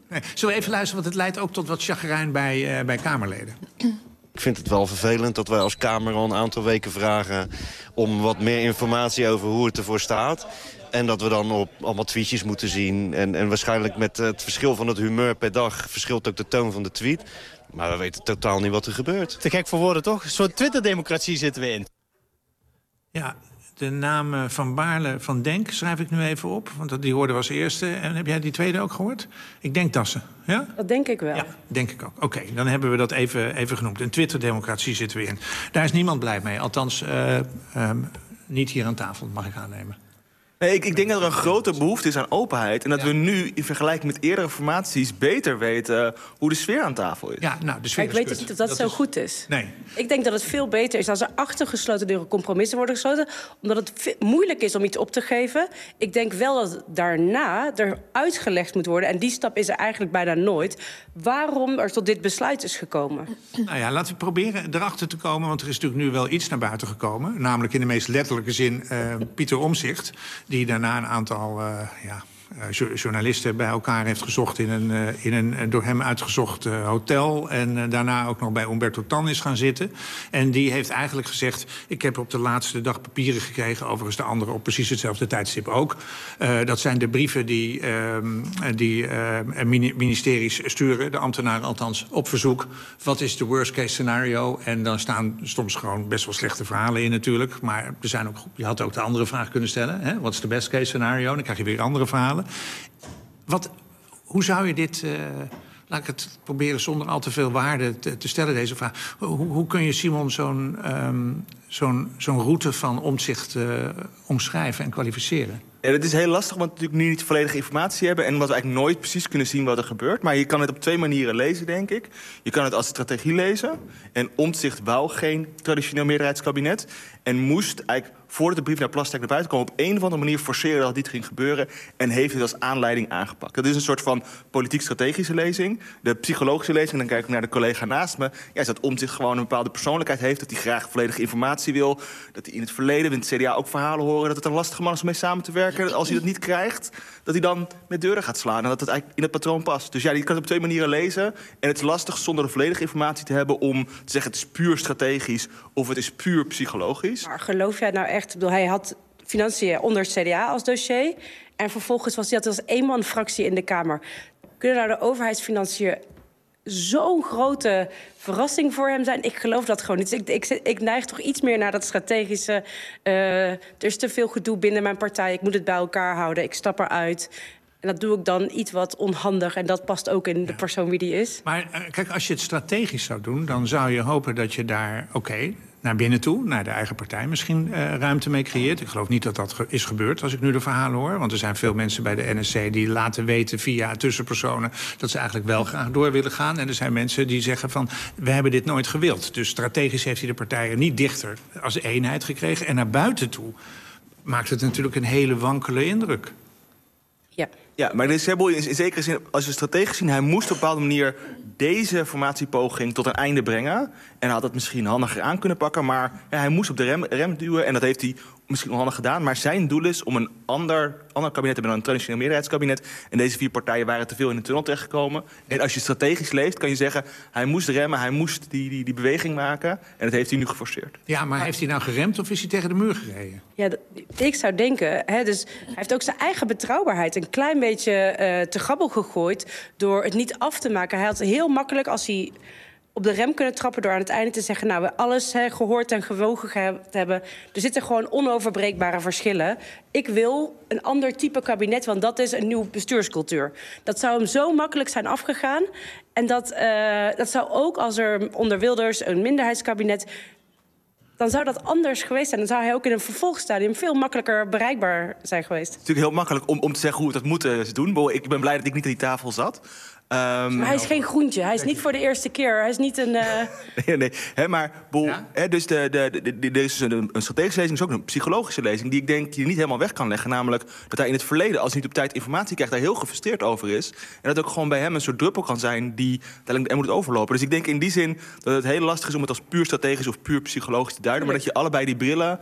Nee. Zullen we even luisteren, want het leidt ook tot wat chagrijn bij, uh, bij Kamerleden. Ik vind het wel vervelend dat wij als Kamer al een aantal weken vragen om wat meer informatie over hoe het ervoor staat. En dat we dan op allemaal tweetjes moeten zien. En, en waarschijnlijk met het verschil van het humeur per dag verschilt ook de toon van de tweet. Maar we weten totaal niet wat er gebeurt. Te gek voor woorden, toch? Een soort Twitter-democratie zitten we in. Ja, de naam Van Baarle van Denk schrijf ik nu even op. Want die hoorde we als eerste. En heb jij die tweede ook gehoord? Ik denk Dassen. Ja? Dat denk ik wel. Ja, denk ik ook. Oké, okay, dan hebben we dat even, even genoemd. Een Twitter-democratie zitten we in. Daar is niemand blij mee. Althans, uh, um, niet hier aan tafel, mag ik aannemen. Nee, ik, ik denk dat er een grote behoefte is aan openheid. En dat ja. we nu in vergelijking met eerdere formaties beter weten hoe de sfeer aan tafel is. Ja, nou, de sfeer ik weet dus niet of dat, dat zo is... goed is. Nee. Ik denk dat het veel beter is als er achter gesloten deuren compromissen worden gesloten. Omdat het moeilijk is om iets op te geven. Ik denk wel dat daarna er uitgelegd moet worden. En die stap is er eigenlijk bijna nooit. Waarom er tot dit besluit is gekomen. Nou ja, laten we proberen erachter te komen. Want er is natuurlijk nu wel iets naar buiten gekomen. Namelijk in de meest letterlijke zin uh, Pieter Omtzigt. Die daarna een aantal uh, ja, uh, journalisten bij elkaar heeft gezocht in een, uh, in een uh, door hem uitgezocht uh, hotel. En uh, daarna ook nog bij Umberto Tan is gaan zitten. En die heeft eigenlijk gezegd, ik heb op de laatste dag papieren gekregen, overigens de andere op precies hetzelfde tijdstip ook. Uh, dat zijn de brieven die, uh, die uh, ministeries sturen, de ambtenaren althans, op verzoek. Wat is de worst case scenario? En dan staan soms gewoon best wel slechte verhalen in natuurlijk. Maar er zijn ook, je had ook de andere vraag kunnen stellen. Wat is de best case scenario? Dan krijg je weer andere verhalen. Wat, hoe zou je dit... Uh, laat ik het proberen zonder al te veel waarde te, te stellen, deze vraag. Hoe, hoe kun je, Simon, zo'n um, zo'n zo'n route van Omtzigt uh, omschrijven en kwalificeren? Ja, dat is heel lastig, want we natuurlijk nu niet volledige informatie hebben en omdat we eigenlijk nooit precies kunnen zien wat er gebeurt. Maar je kan het op twee manieren lezen, denk ik. Je kan het als strategie lezen. En Omtzigt wou geen traditioneel meerderheidskabinet. En moest eigenlijk, voordat de brief naar Plasterk naar buiten kwam, op een of andere manier forceren dat dit ging gebeuren. En heeft het als aanleiding aangepakt. Dat is een soort van politiek-strategische lezing. De psychologische lezing, dan kijk ik naar de collega naast me. Ja, is dat Omtzigt gewoon een bepaalde persoonlijkheid heeft. Dat hij graag volledige informatie wil. Dat hij in het verleden, in het C D A ook verhalen horen, dat het een lastige man is om mee samen te werken. Als hij dat niet krijgt, dat hij dan met deuren gaat slaan. En dat het eigenlijk in het patroon past. Dus ja, je kan het op twee manieren lezen. En het is lastig zonder de volledige informatie te hebben om te zeggen het is puur strategisch of het is puur psychologisch. Maar geloof jij nou echt, ik bedoel, hij had financiën onder het C D A als dossier. En vervolgens was hij als eenmanfractie in de Kamer. Kunnen nou de overheidsfinanciën zo'n grote verrassing voor hem zijn? Ik geloof dat gewoon niet. Ik, ik, ik neig toch iets meer naar dat strategische. Uh, er is te veel gedoe binnen mijn partij. Ik moet het bij elkaar houden. Ik stap eruit. En dat doe ik dan iets wat onhandig. En dat past ook in de persoon wie die is. Maar uh, kijk, als je het strategisch zou doen, dan zou je hopen dat je daar, oké, okay, naar binnen toe, naar de eigen partij misschien uh, ruimte mee creëert. Ik geloof niet dat dat ge- is gebeurd, als ik nu de verhalen hoor. Want er zijn veel mensen bij de N S C die laten weten via tussenpersonen dat ze eigenlijk wel graag door willen gaan. En er zijn mensen die zeggen van, we hebben dit nooit gewild. Dus strategisch heeft hij de partijen niet dichter als eenheid gekregen. En naar buiten toe maakt het natuurlijk een hele wankele indruk. Ja. Ja, maar is in, in zekere zin, als we strategisch zien, hij moest op een bepaalde manier deze formatiepoging tot een einde brengen. En had het misschien handiger aan kunnen pakken. Maar ja, hij moest op de rem, rem duwen en dat heeft hij misschien onhandig gedaan. Maar zijn doel is om een ander, ander kabinet te hebben dan een traditioneel meerderheidskabinet. En deze vier partijen waren te veel in de tunnel terechtgekomen. En als je strategisch leeft, kan je zeggen, hij moest remmen, hij moest die, die, die beweging maken. En dat heeft hij nu geforceerd. Ja, maar heeft hij nou geremd of is hij tegen de muur gereden? Ja, ik zou denken, hè, dus hij heeft ook zijn eigen betrouwbaarheid een klein beetje uh, te grabbel gegooid door het niet af te maken. Hij had heel makkelijk, als hij op de rem kunnen trappen door aan het einde te zeggen, nou, we alles he, gehoord en gewogen ge- hebben. Er zitten gewoon onoverbreekbare verschillen. Ik wil een ander type kabinet, want dat is een nieuwe bestuurscultuur. Dat zou hem zo makkelijk zijn afgegaan. En dat, uh, dat zou ook als er onder Wilders een minderheidskabinet, dan zou dat anders geweest zijn. Dan zou hij ook in een vervolgstadium veel makkelijker bereikbaar zijn geweest. Het is natuurlijk heel makkelijk om, om te zeggen hoe we dat moeten doen. Ik ben blij dat ik niet aan die tafel zat. Um, maar hij is geen groentje. Hij is niet voor de eerste keer. Hij is niet een... Uh... nee, nee. He, maar bol, ja? he, dus de, de, de, de, er is een, een strategische lezing, is ook een psychologische lezing, die ik denk je niet helemaal weg kan leggen. Namelijk dat hij in het verleden, als hij niet op tijd informatie krijgt, daar heel gefrustreerd over is. En dat ook gewoon bij hem een soort druppel kan zijn die uiteindelijk moet overlopen. Dus ik denk in die zin dat het heel lastig is om het als puur strategisch of puur psychologisch te duiden. Maar dat je allebei die brillen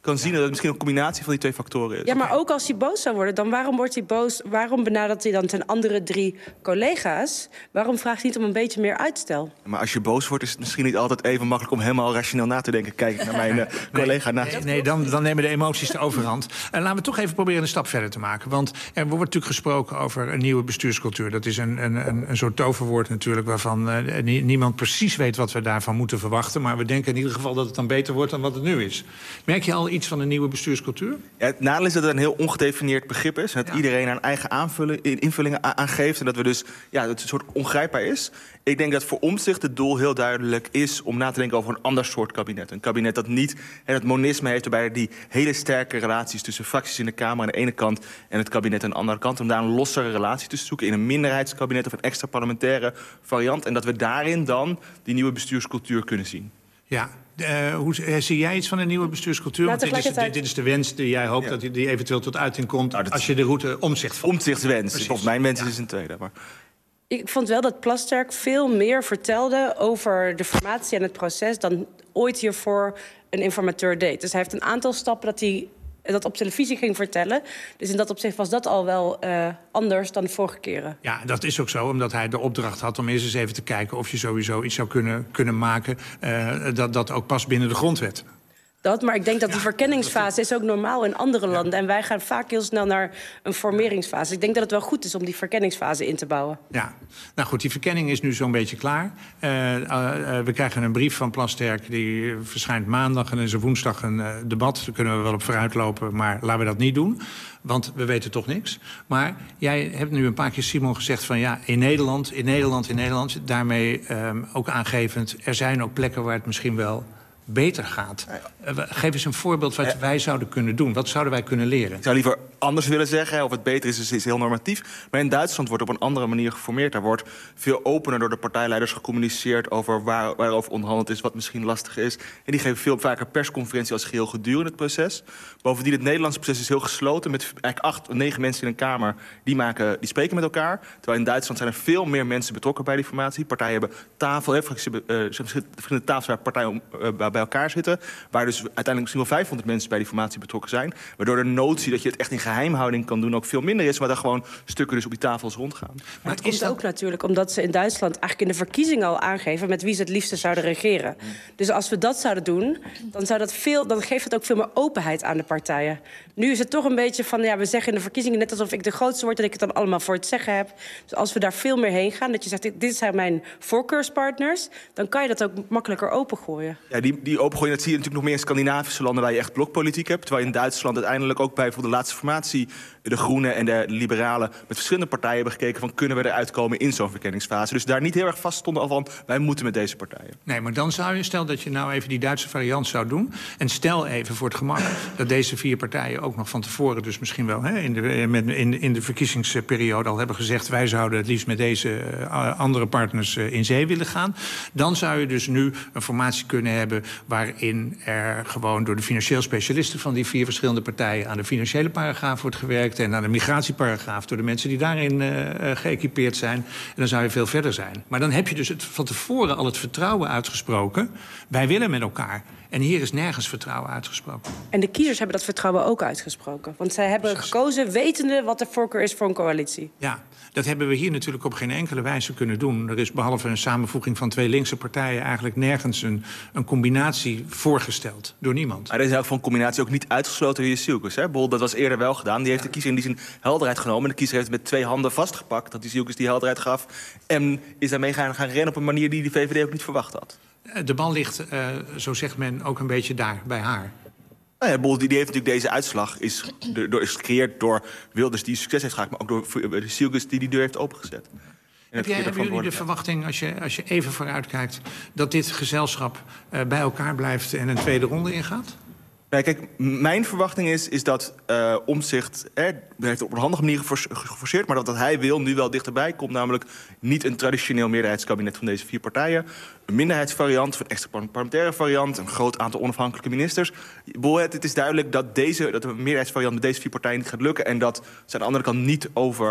kan zien dat het misschien een combinatie van die twee factoren is. Ja, maar ook als hij boos zou worden, dan waarom wordt hij boos? Waarom benadert hij dan zijn andere drie collega's? Waarom vraagt hij niet om een beetje meer uitstel? Maar als je boos wordt, is het misschien niet altijd even makkelijk om helemaal rationeel na te denken. Kijk ik naar mijn uh, collega nee, naast. Nee, nee dan, dan nemen de emoties de overhand. En laten we toch even proberen een stap verder te maken. Want er wordt natuurlijk gesproken over een nieuwe bestuurscultuur. Dat is een, een, een, een soort toverwoord natuurlijk, waarvan uh, niemand precies weet wat we daarvan moeten verwachten. Maar we denken in ieder geval dat het dan beter wordt dan wat het nu is. Merk je al iets van een nieuwe bestuurscultuur? Ja, het nadeel is dat het een heel ongedefinieerd begrip is. Dat ja. iedereen een eigen aanvulling, invullingen aangeeft. En dat we dus, ja, dat het een soort ongrijpbaar is. Ik denk dat voor Omtzigt het doel heel duidelijk is om na te denken over een ander soort kabinet. Een kabinet dat niet en het monisme heeft, waarbij die hele sterke relaties tussen fracties in de Kamer aan de ene kant en het kabinet aan de andere kant. Om daar een lossere relatie tussen zoeken in een minderheidskabinet of een extra parlementaire variant. En dat we daarin dan die nieuwe bestuurscultuur kunnen zien. Ja. Uh, hoe, uh, zie jij iets van een nieuwe bestuurscultuur? Want dit, is, dit, dit is de wens die jij hoopt ja. dat die, die eventueel tot uiting komt nou, als je de route Omtzigt volgt. Omtzichtswens. Volgens mijn wens ja. is een tweede. Maar... Ik vond wel dat Plasterk veel meer vertelde over de formatie en het proces dan ooit hiervoor een informateur deed. Dus hij heeft een aantal stappen dat hij dat op televisie ging vertellen. Dus in dat opzicht was dat al wel uh, anders dan de vorige keren. Ja, dat is ook zo, omdat hij de opdracht had om eerst eens even te kijken of je sowieso iets zou kunnen, kunnen maken uh, dat, dat ook past binnen de grondwet. Dat, maar ik denk dat die ja, verkenningsfase is ook normaal in andere landen. Ja. En wij gaan vaak heel snel naar een formeringsfase. Ik denk dat het wel goed is om die verkenningsfase in te bouwen. Ja, nou goed, die verkenning is nu zo'n beetje klaar. Uh, uh, uh, we krijgen een brief van Plasterk, die verschijnt maandag en is er woensdag een uh, debat. Daar kunnen we wel op vooruitlopen, maar laten we dat niet doen. Want we weten toch niks. Maar jij hebt nu een paar keer, Simon, gezegd van ja, in Nederland, in Nederland, in Nederland. Daarmee um, ook aangevend, er zijn ook plekken waar het misschien wel beter gaat. Uh, geef eens een voorbeeld wat wij zouden kunnen doen. Wat zouden wij kunnen leren? Ik zou liever anders willen zeggen, of het beter is, is heel normatief. Maar in Duitsland wordt op een andere manier geformeerd. Daar wordt veel opener door de partijleiders gecommuniceerd over waar, waarover onderhandeld is, wat misschien lastig is. En die geven veel vaker persconferentie als geheel gedurende het proces. Bovendien, het Nederlandse proces is heel gesloten, met eigenlijk acht, negen mensen in een kamer die, maken, die spreken met elkaar. Terwijl in Duitsland zijn er veel meer mensen betrokken bij die formatie. Partijen hebben tafel, hè, verschillende tafels waar partijen uh, bij elkaar zitten, waar dus uiteindelijk misschien wel vijfhonderd mensen bij die formatie betrokken zijn. Waardoor de notie dat je het echt in geheimhouding kan doen ook veel minder is, maar daar gewoon stukken dus op die tafels rondgaan. Maar het maar komt dat ook natuurlijk omdat ze in Duitsland eigenlijk in de verkiezingen al aangeven met wie ze het liefste zouden regeren. Mm. Dus als we dat zouden doen, dan, zou dat veel, dan geeft het ook veel meer openheid aan de partijen. Nu is het toch een beetje van, ja, we zeggen in de verkiezingen net alsof ik de grootste word en ik het dan allemaal voor het zeggen heb. Dus als we daar veel meer heen gaan, dat je zegt, dit zijn mijn voorkeurspartners, dan kan je dat ook makkelijker opengooien. Ja, die, die opengooien, dat zie je natuurlijk nog meer in Scandinavische landen waar je echt blokpolitiek hebt. Terwijl in Duitsland uiteindelijk ook bij bijvoorbeeld de laatste formatie de Groenen en de Liberalen met verschillende partijen hebben gekeken van kunnen we eruit komen in zo'n verkenningsfase. Dus daar niet heel erg vast stonden al van wij moeten met deze partijen. Nee, maar dan zou je, stel dat je nou even die Duitse variant zou doen en stel even voor het gemak dat deze vier partijen ook nog van tevoren dus misschien wel hè, in, de, in, in de verkiezingsperiode al hebben gezegd wij zouden het liefst met deze uh, andere partners uh, in zee willen gaan. Dan zou je dus nu een formatie kunnen hebben waarin er gewoon door de financieel specialisten van die vier verschillende partijen aan de financiële paragraaf wordt gewerkt en aan de migratieparagraaf door de mensen die daarin uh, geëquipeerd zijn. En dan zou je veel verder zijn. Maar dan heb je dus het, van tevoren al het vertrouwen uitgesproken. Wij willen met elkaar. En hier is nergens vertrouwen uitgesproken. En de kiezers hebben dat vertrouwen ook uitgesproken. Want zij hebben gekozen wetende wat de voorkeur is voor een coalitie. Ja, dat hebben we hier natuurlijk op geen enkele wijze kunnen doen. Er is behalve een samenvoeging van twee linkse partijen eigenlijk nergens een, een combinatie voorgesteld door niemand. Maar er is eigenlijk van combinatie ook niet uitgesloten door Jesielkus. Dat was eerder wel gedaan. Die heeft de kiezer in die zin helderheid genomen. En de kiezer heeft het met twee handen vastgepakt dat Jesielkus die helderheid gaf. En is daarmee gaan, gaan rennen op een manier die de V V D ook niet verwacht had. De bal ligt, uh, zo zegt men, ook een beetje daar, bij haar. Nou ja, die, die heeft natuurlijk deze uitslag is, door, is gecreëerd door Wilders die succes heeft gehad, maar ook door de Jesielkus die die deur heeft opengezet. Heb jij, hebben jullie de verwachting, als je, als je even vooruitkijkt, dat dit gezelschap uh, bij elkaar blijft en een tweede ronde ingaat? Nee, kijk, mijn verwachting is, is dat uh, Omtzigt eh, heeft op een handige manier geforceerd, maar dat wat hij wil nu wel dichterbij komt, namelijk niet een traditioneel meerderheidskabinet van deze vier partijen, een minderheidsvariant, een extra parlementaire variant, een groot aantal onafhankelijke ministers. Het is duidelijk dat, deze, dat een meerderheidsvariant met deze vier partijen niet gaat lukken en dat ze aan de andere kant niet over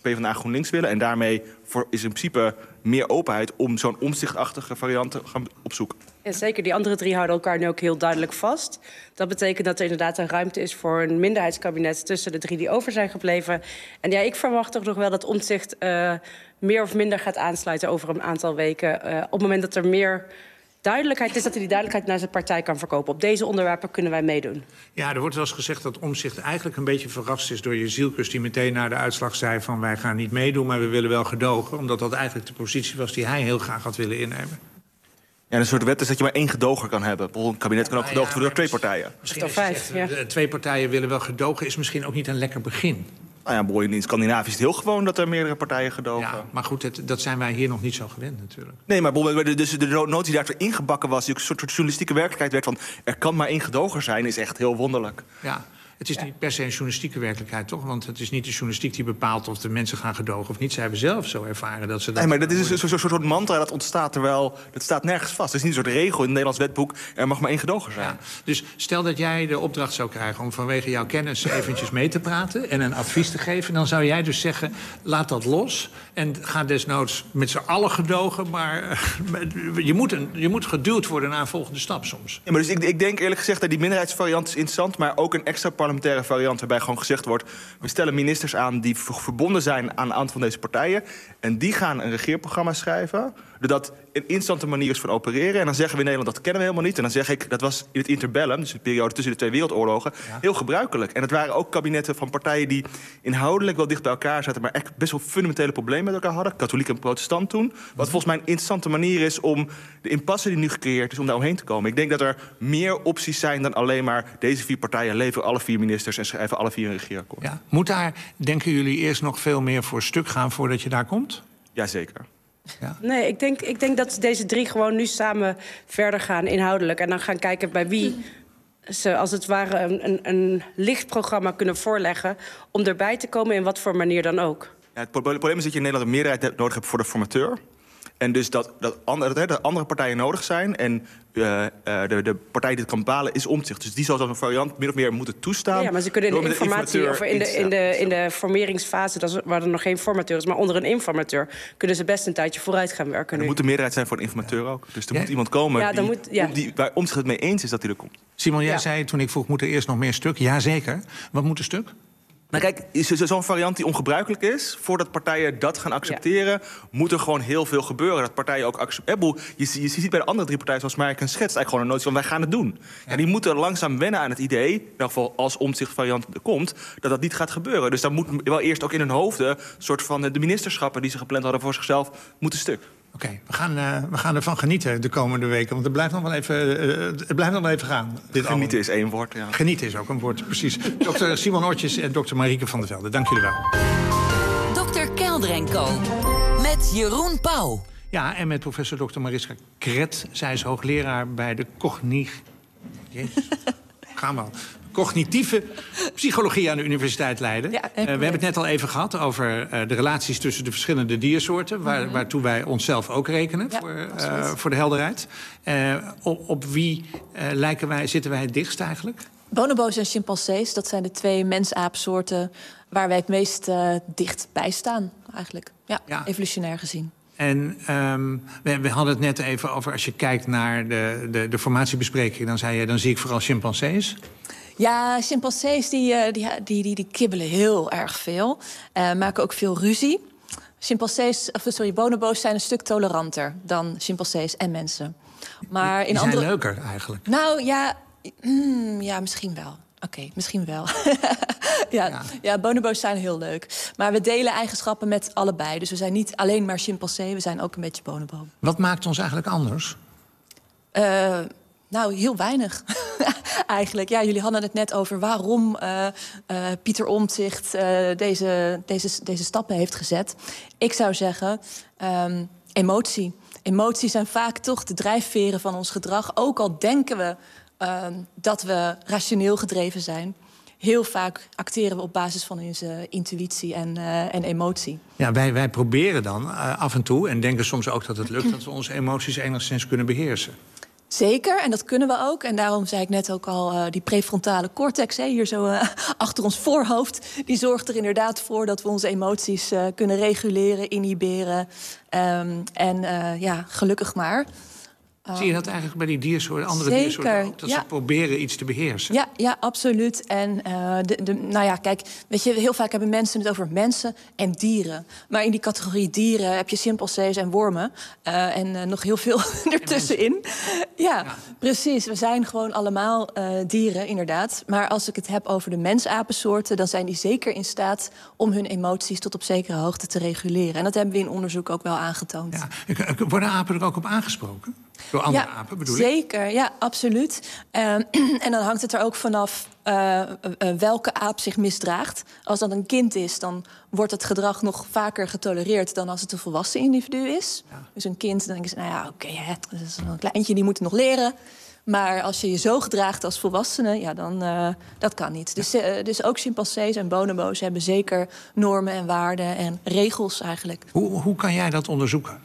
PvdA GroenLinks willen. En daarmee voor, is in principe meer openheid om zo'n omzichtachtige variant te gaan opzoeken. Ja, zeker, die andere drie houden elkaar nu ook heel duidelijk vast. Dat betekent dat er inderdaad een ruimte is voor een minderheidskabinet tussen de drie die over zijn gebleven. En ja, ik verwacht toch nog wel dat Omtzigt uh, meer of minder gaat aansluiten over een aantal weken. Uh, op het moment dat er meer duidelijkheid is, dat hij die duidelijkheid naar zijn partij kan verkopen. Op deze onderwerpen kunnen wij meedoen. Ja, er wordt wel eens gezegd dat Omtzigt eigenlijk een beetje verrast is door Jezielkus, die meteen na de uitslag zei van wij gaan niet meedoen, maar we willen wel gedogen. Omdat dat eigenlijk de positie was die hij heel graag had willen innemen. Ja, een soort wet is dat je maar één gedoger kan hebben. Bijvoorbeeld een kabinet kan ook gedoogd worden door twee partijen. Misschien of vijf, ja. Twee partijen willen wel gedogen, is misschien ook niet een lekker begin. Nou ja, in Scandinavië is het heel gewoon dat er meerdere partijen gedogen. Ja, maar goed, het, dat zijn wij hier nog niet zo gewend natuurlijk. Nee, maar bijvoorbeeld dus de notie die daarvoor ingebakken was, die ook een soort journalistieke werkelijkheid werd van er kan maar één gedoger zijn, is echt heel wonderlijk. Ja. Het is niet per se een journalistieke werkelijkheid, toch? Want het is niet de journalistiek die bepaalt of de mensen gaan gedogen of niet. Zij hebben zelf zo ervaren dat ze dat... Nee, maar dat is een soort, soort mantra dat ontstaat, terwijl dat staat nergens vast. Het is niet een soort regel in het Nederlands wetboek, er mag maar één gedoger zijn. Ja, dus stel dat jij de opdracht zou krijgen om vanwege jouw kennis eventjes mee te praten en een advies te geven, dan zou jij dus zeggen, laat dat los en ga desnoods met z'n allen gedogen, maar je moet, een, je moet geduwd worden naar een volgende stap soms. Ja, maar dus ik, ik denk eerlijk gezegd dat die minderheidsvariant is interessant, maar ook een extra parlementaire variant waarbij gewoon gezegd wordt, we stellen ministers aan die verbonden zijn aan een aantal van deze partijen en die gaan een regeerprogramma schrijven, dat een instante manier is van opereren. En dan zeggen we in Nederland, dat kennen we helemaal niet. En dan zeg ik, dat was in het interbellum, dus de periode tussen de twee wereldoorlogen, ja, heel gebruikelijk. En het waren ook kabinetten van partijen die inhoudelijk wel dicht bij elkaar zaten, maar echt best wel fundamentele problemen met elkaar hadden. Katholiek en protestant toen. Wat volgens mij een interessante manier is om de impasse die nu gecreëerd is, om daar omheen te komen. Ik denk dat er meer opties zijn dan alleen maar deze vier partijen leveren alle vier ministers en schrijven alle vier een regeerakkoord. Ja. Moet daar, denken jullie, eerst nog veel meer voor stuk gaan voordat je daar komt? Jazeker. Ja. Nee, ik denk, ik denk dat deze drie gewoon nu samen verder gaan inhoudelijk. En dan gaan kijken bij wie ze als het ware een, een, een lichtprogramma kunnen voorleggen om erbij te komen in wat voor manier dan ook. Ja, het probleem is dat je in Nederland een meerderheid nodig hebt voor de formateur. En dus dat, dat, andere, dat andere partijen nodig zijn. En uh, uh, de, de partij die het kan bepalen is Omtzigt. Dus die zal zo'n variant min of meer moeten toestaan. Ja, maar ze kunnen in de informatie of in de, in, de, in de formeringsfase, dat is, waar er nog geen formateur is, maar onder een informateur kunnen ze best een tijdje vooruit gaan werken. Er nu. moet een meerderheid zijn voor een informateur ook. Dus er ja. moet iemand komen ja, die, moet, ja. die, waar Omtzigt het mee eens is dat hij er komt. Simon, jij ja. zei toen ik vroeg, moet er eerst nog meer stuk? Jazeker. Wat moet er stuk? Nou kijk, zo'n variant die ongebruikelijk is, voordat partijen dat gaan accepteren, ja. moet er gewoon heel veel gebeuren. Dat partijen ook accepteren. Je, je ziet bij de andere drie partijen, zoals Mark schetst, eigenlijk gewoon een notie van wij gaan het doen. Ja. En die moeten langzaam wennen aan het idee, in ieder geval als Omtzigt variant er komt, dat dat niet gaat gebeuren. Dus dan moet wel eerst ook in hun hoofden een soort van de ministerschappen die ze gepland hadden voor zichzelf, moeten stuk. Oké, okay, we, gaan, uh, we gaan ervan genieten de komende weken. Want het blijft nog wel even, uh, het blijft nog wel even gaan. Dit Genieten allemaal. Is één woord, ja. Genieten is ook een woord, precies. dokter Simon Otjes en dokter Marieke van der Velde. Dank jullie wel. dokter Kelder en Co. Met Jeroen Pauw. Ja, en met professor dokter Mariska Kret. Zij is hoogleraar bij de cognitie... Jezus, gaan we al. Cognitieve psychologie aan de Universiteit Leiden. Ja, uh, we hebben het net al even gehad over uh, de relaties tussen de verschillende diersoorten, waar, mm-hmm. waartoe wij onszelf ook rekenen, ja, voor, uh, voor de helderheid. Uh, op, op wie uh, lijken wij, zitten wij het dichtst eigenlijk? Bonobo's en chimpansees, dat zijn de twee mensaapsoorten waar wij het meest uh, dicht bij staan, eigenlijk. Ja, ja. Evolutionair gezien. En um, we, we hadden het net even over, als je kijkt naar de, de, de formatiebespreking, dan zei je, dan zie ik vooral chimpansees. Ja, chimpansees die, die, die, die, die kibbelen heel erg veel. Uh, maken ook veel ruzie. Chimpansees, of sorry, bonobo's zijn een stuk toleranter dan chimpansees en mensen. Maar die in zijn andere... leuker eigenlijk. Nou ja, mm, ja misschien wel. Oké, okay, misschien wel. ja, ja. ja, bonobo's zijn heel leuk. Maar we delen eigenschappen met allebei. Dus we zijn niet alleen maar chimpansee, we zijn ook een beetje bonobo. Wat maakt ons eigenlijk anders? Uh, nou, heel weinig. Eigenlijk, ja, jullie hadden het net over waarom uh, uh, Pieter Omtzigt uh, deze, deze, deze stappen heeft gezet. Ik zou zeggen, um, emotie. Emoties zijn vaak toch de drijfveren van ons gedrag. Ook al denken we uh, dat we rationeel gedreven zijn. Heel vaak acteren we op basis van onze intuïtie en, uh, en emotie. Ja, wij, wij proberen dan uh, af en toe, en denken soms ook dat het lukt, dat we onze emoties enigszins kunnen beheersen. Zeker, en dat kunnen we ook. En daarom zei ik net ook al, uh, die prefrontale cortex, hè, hier zo uh, achter ons voorhoofd, die zorgt er inderdaad voor dat we onze emoties uh, kunnen reguleren, inhiberen. Um, en uh, ja, gelukkig maar. Zie je dat eigenlijk bij die diersoorten, andere Zeker, diersoorten ook? Dat ja. ze proberen iets te beheersen? Ja, ja, absoluut. En uh, de, de, nou ja, kijk, weet je, heel vaak hebben mensen het over mensen en dieren. Maar in die categorie dieren heb je simpelzees en wormen. Uh, en uh, nog heel veel ertussenin. Ja, ja, precies. We zijn gewoon allemaal uh, dieren, inderdaad. Maar als ik het heb over de mensapensoorten, dan zijn die zeker in staat om hun emoties tot op zekere hoogte te reguleren. En dat hebben we in onderzoek ook wel aangetoond. Ja. Worden apen er ook op aangesproken? Door andere ja, apen bedoel zeker, ik? ja, absoluut. Uh, en dan hangt het er ook vanaf uh, uh, welke aap zich misdraagt. Als dat een kind is, dan wordt het gedrag nog vaker getolereerd dan als het een volwassen individu is. Ja. Dus een kind, dan denken ze, nou ja, oké, okay, dat is een kleintje, die moet het nog leren. Maar als je je zo gedraagt als volwassene, ja, dan uh, dat kan niet. Dus, uh, dus ook chimpansees en bonobo's hebben zeker normen en waarden en regels eigenlijk. Hoe, hoe kan jij dat onderzoeken?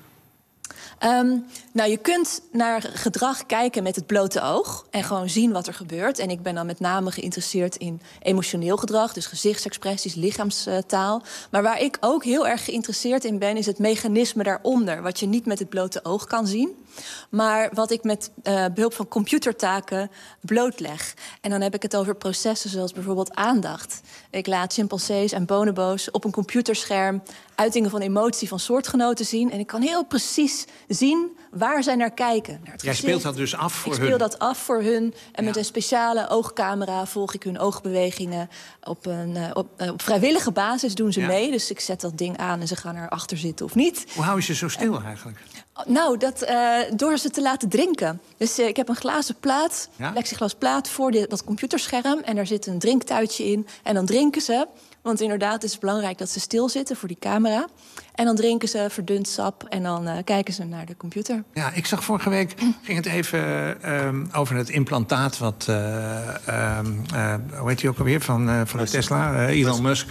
Um, nou, je kunt naar gedrag kijken met het blote oog en gewoon zien wat er gebeurt. En ik ben dan met name geïnteresseerd in emotioneel gedrag, dus gezichtsexpressies, lichaamstaal. Maar waar ik ook heel erg geïnteresseerd in ben, is het mechanisme daaronder, wat je niet met het blote oog kan zien, maar wat ik met uh, behulp van computertaken blootleg. En dan heb ik het over processen zoals bijvoorbeeld aandacht. Ik laat chimpansees en bonobo's op een computerscherm uitingen van emotie van soortgenoten zien. En ik kan heel precies zien waar zij naar kijken. Naar het Jij speelt dat dus af voor hun? Ik hun? speel dat af voor hun. En ja. met een speciale oogcamera volg ik hun oogbewegingen. Op, een, uh, op, uh, op vrijwillige basis doen ze ja. mee. Dus ik zet dat ding aan en ze gaan erachter zitten of niet. Hoe hou je ze zo stil en, eigenlijk? Nou, dat, uh, door ze te laten drinken. Dus uh, ik heb een glazen plaat, ja? plexiglas plaat voor die, dat computerscherm. En daar zit een drinktuitje in. En dan drinken ze. Want inderdaad is het belangrijk dat ze stilzitten voor die camera. En dan drinken ze verdund sap en dan uh, kijken ze naar de computer. Ja, ik zag vorige week, ging het even uh, over het implantaat wat, uh, uh, uh, hoe heet die ook alweer, van, uh, van de Tesla, uh, Elon Musk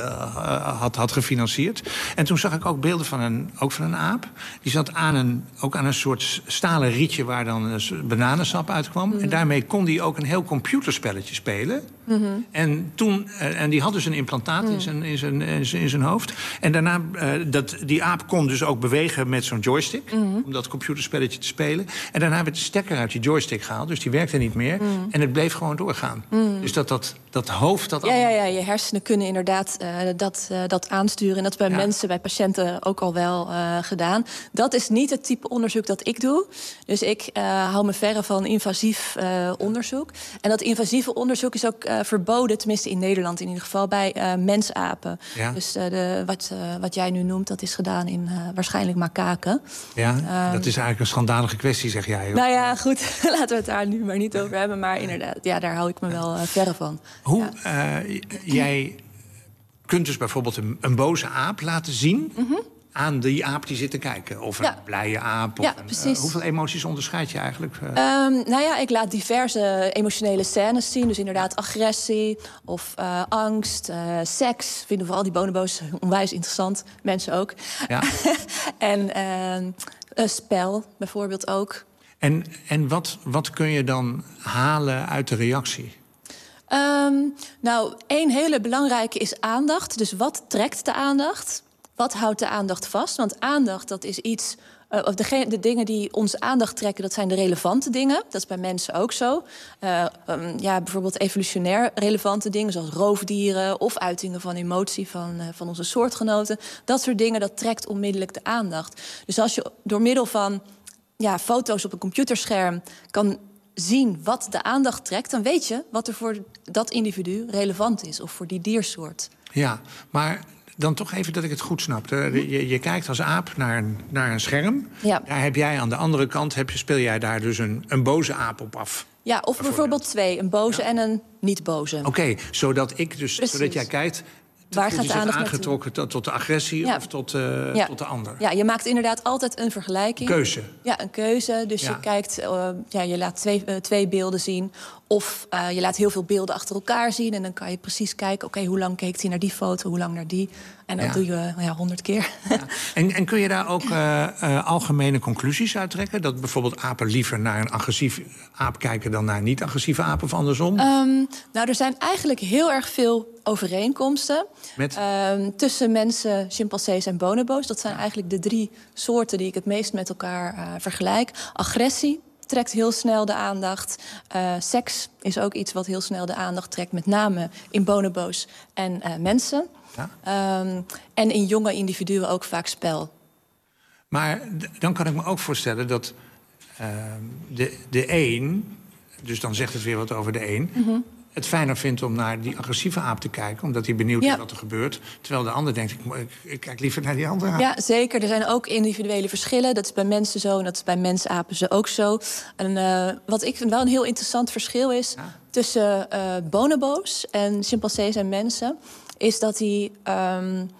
uh, had, had gefinancierd. En toen zag ik ook beelden van een, ook van een aap. Die zat aan een, ook aan een soort stalen rietje waar dan uh, bananensap uitkwam. Mm-hmm. En daarmee kon die ook een heel computerspelletje spelen. Mm-hmm. En, toen, uh, en die had dus een implantaat mm. in, zijn, in, zijn, in, zijn, in zijn hoofd. En daarna, uh, dat, die aap kon dus ook bewegen met zo'n joystick, mm-hmm. om dat computerspelletje te spelen. En daarna werd de stekker uit die joystick gehaald, dus die werkte niet meer. Mm. En het bleef gewoon doorgaan. Mm. Dus dat, dat, dat hoofd... Dat ja, ja, ja, je hersenen kunnen inderdaad uh, dat, uh, dat aansturen. En dat is bij ja. mensen, bij patiënten ook al wel uh, gedaan. Dat is niet het type onderzoek dat ik doe. Dus ik uh, hou me verre van invasief uh, onderzoek. En dat invasieve onderzoek is ook uh, verboden, tenminste in Nederland in ieder geval, bij uh, mensapen. Ja. Dus uh, de, wat, uh, wat jij nu noemt, dat is gedaan in uh, waarschijnlijk macaken. Ja, um, dat is eigenlijk een schandalige kwestie, zeg jij. Hoor. Nou ja, goed, laten we het daar nu maar niet over hebben. Maar inderdaad, ja, daar hou ik me wel uh, verre van. Hoe, ja. uh, jij kunt dus bijvoorbeeld een, een boze aap laten zien... Mm-hmm. aan die aap die zit te kijken. Of een ja. blije aap. Of ja, een, precies. Uh, hoeveel emoties onderscheid je eigenlijk? Uh... Um, nou ja, ik laat diverse emotionele scènes zien. Dus inderdaad agressie of uh, angst, uh, seks. Vinden vooral die bonobo's onwijs interessant. Mensen ook. Ja. en uh, een spel bijvoorbeeld ook. En, en wat, wat kun je dan halen uit de reactie? Um, nou, één hele belangrijke is aandacht. Dus wat trekt de aandacht? Wat houdt de aandacht vast? Want aandacht, dat is iets... Uh, of de, de dingen die onze aandacht trekken, dat zijn de relevante dingen. Dat is bij mensen ook zo. Uh, um, ja, bijvoorbeeld evolutionair relevante dingen, zoals roofdieren... of uitingen van emotie van, uh, van onze soortgenoten. Dat soort dingen, dat trekt onmiddellijk de aandacht. Dus als je door middel van ja, foto's op een computerscherm kan zien wat de aandacht trekt... dan weet je wat er voor dat individu relevant is, of voor die diersoort. Ja, maar... Dan toch even dat ik het goed snap. Je, je kijkt als aap naar een, naar een scherm. Ja. Daar heb jij aan de andere kant, heb je, speel jij daar dus een, een boze aap op af. Ja, of bijvoorbeeld twee. Een boze ja. en een niet-boze. Oké, okay, zodat ik dus, Precies. zodat jij kijkt... Waar gaat de aandacht aangetrokken tot, tot de agressie ja. of tot, uh, ja. tot de ander? Ja, je maakt inderdaad altijd een vergelijking. Keuze. Ja, een keuze. Dus ja. je kijkt, uh, ja, je laat twee, uh, twee beelden zien. Of uh, je laat heel veel beelden achter elkaar zien en dan kan je precies kijken, oké, okay, hoe lang keek hij naar die foto, hoe lang naar die. En dat ja. doe je ja, honderd keer. Ja. En, en kun je daar ook uh, uh, algemene conclusies uit trekken? Dat bijvoorbeeld apen liever naar een agressief aap kijken dan naar niet-agressieve apen of andersom? Um, nou, er zijn eigenlijk heel erg veel overeenkomsten Met? Um, tussen mensen, chimpansees en bonobo's. Dat zijn eigenlijk de drie soorten die ik het meest met elkaar uh, vergelijk. Agressie trekt heel snel de aandacht. Uh, seks is ook iets wat heel snel de aandacht trekt, met name in bonobo's en uh, mensen. Ja. Um, en in jonge individuen ook vaak spel. Maar d- dan kan ik me ook voorstellen dat uh, de, de een, dus dan zegt het weer wat over de een, mm-hmm. het fijner vindt om naar die agressieve aap te kijken, omdat hij benieuwd ja. is wat er gebeurt. Terwijl de ander denkt, ik, ik, ik kijk liever naar die andere aap. Ja, zeker. Er zijn ook individuele verschillen. Dat is bij mensen zo en dat is bij mensapen zo ook zo. En uh, wat ik vind wel een heel interessant verschil is ja. tussen uh, bonobo's en chimpansees en mensen, is dat die, um,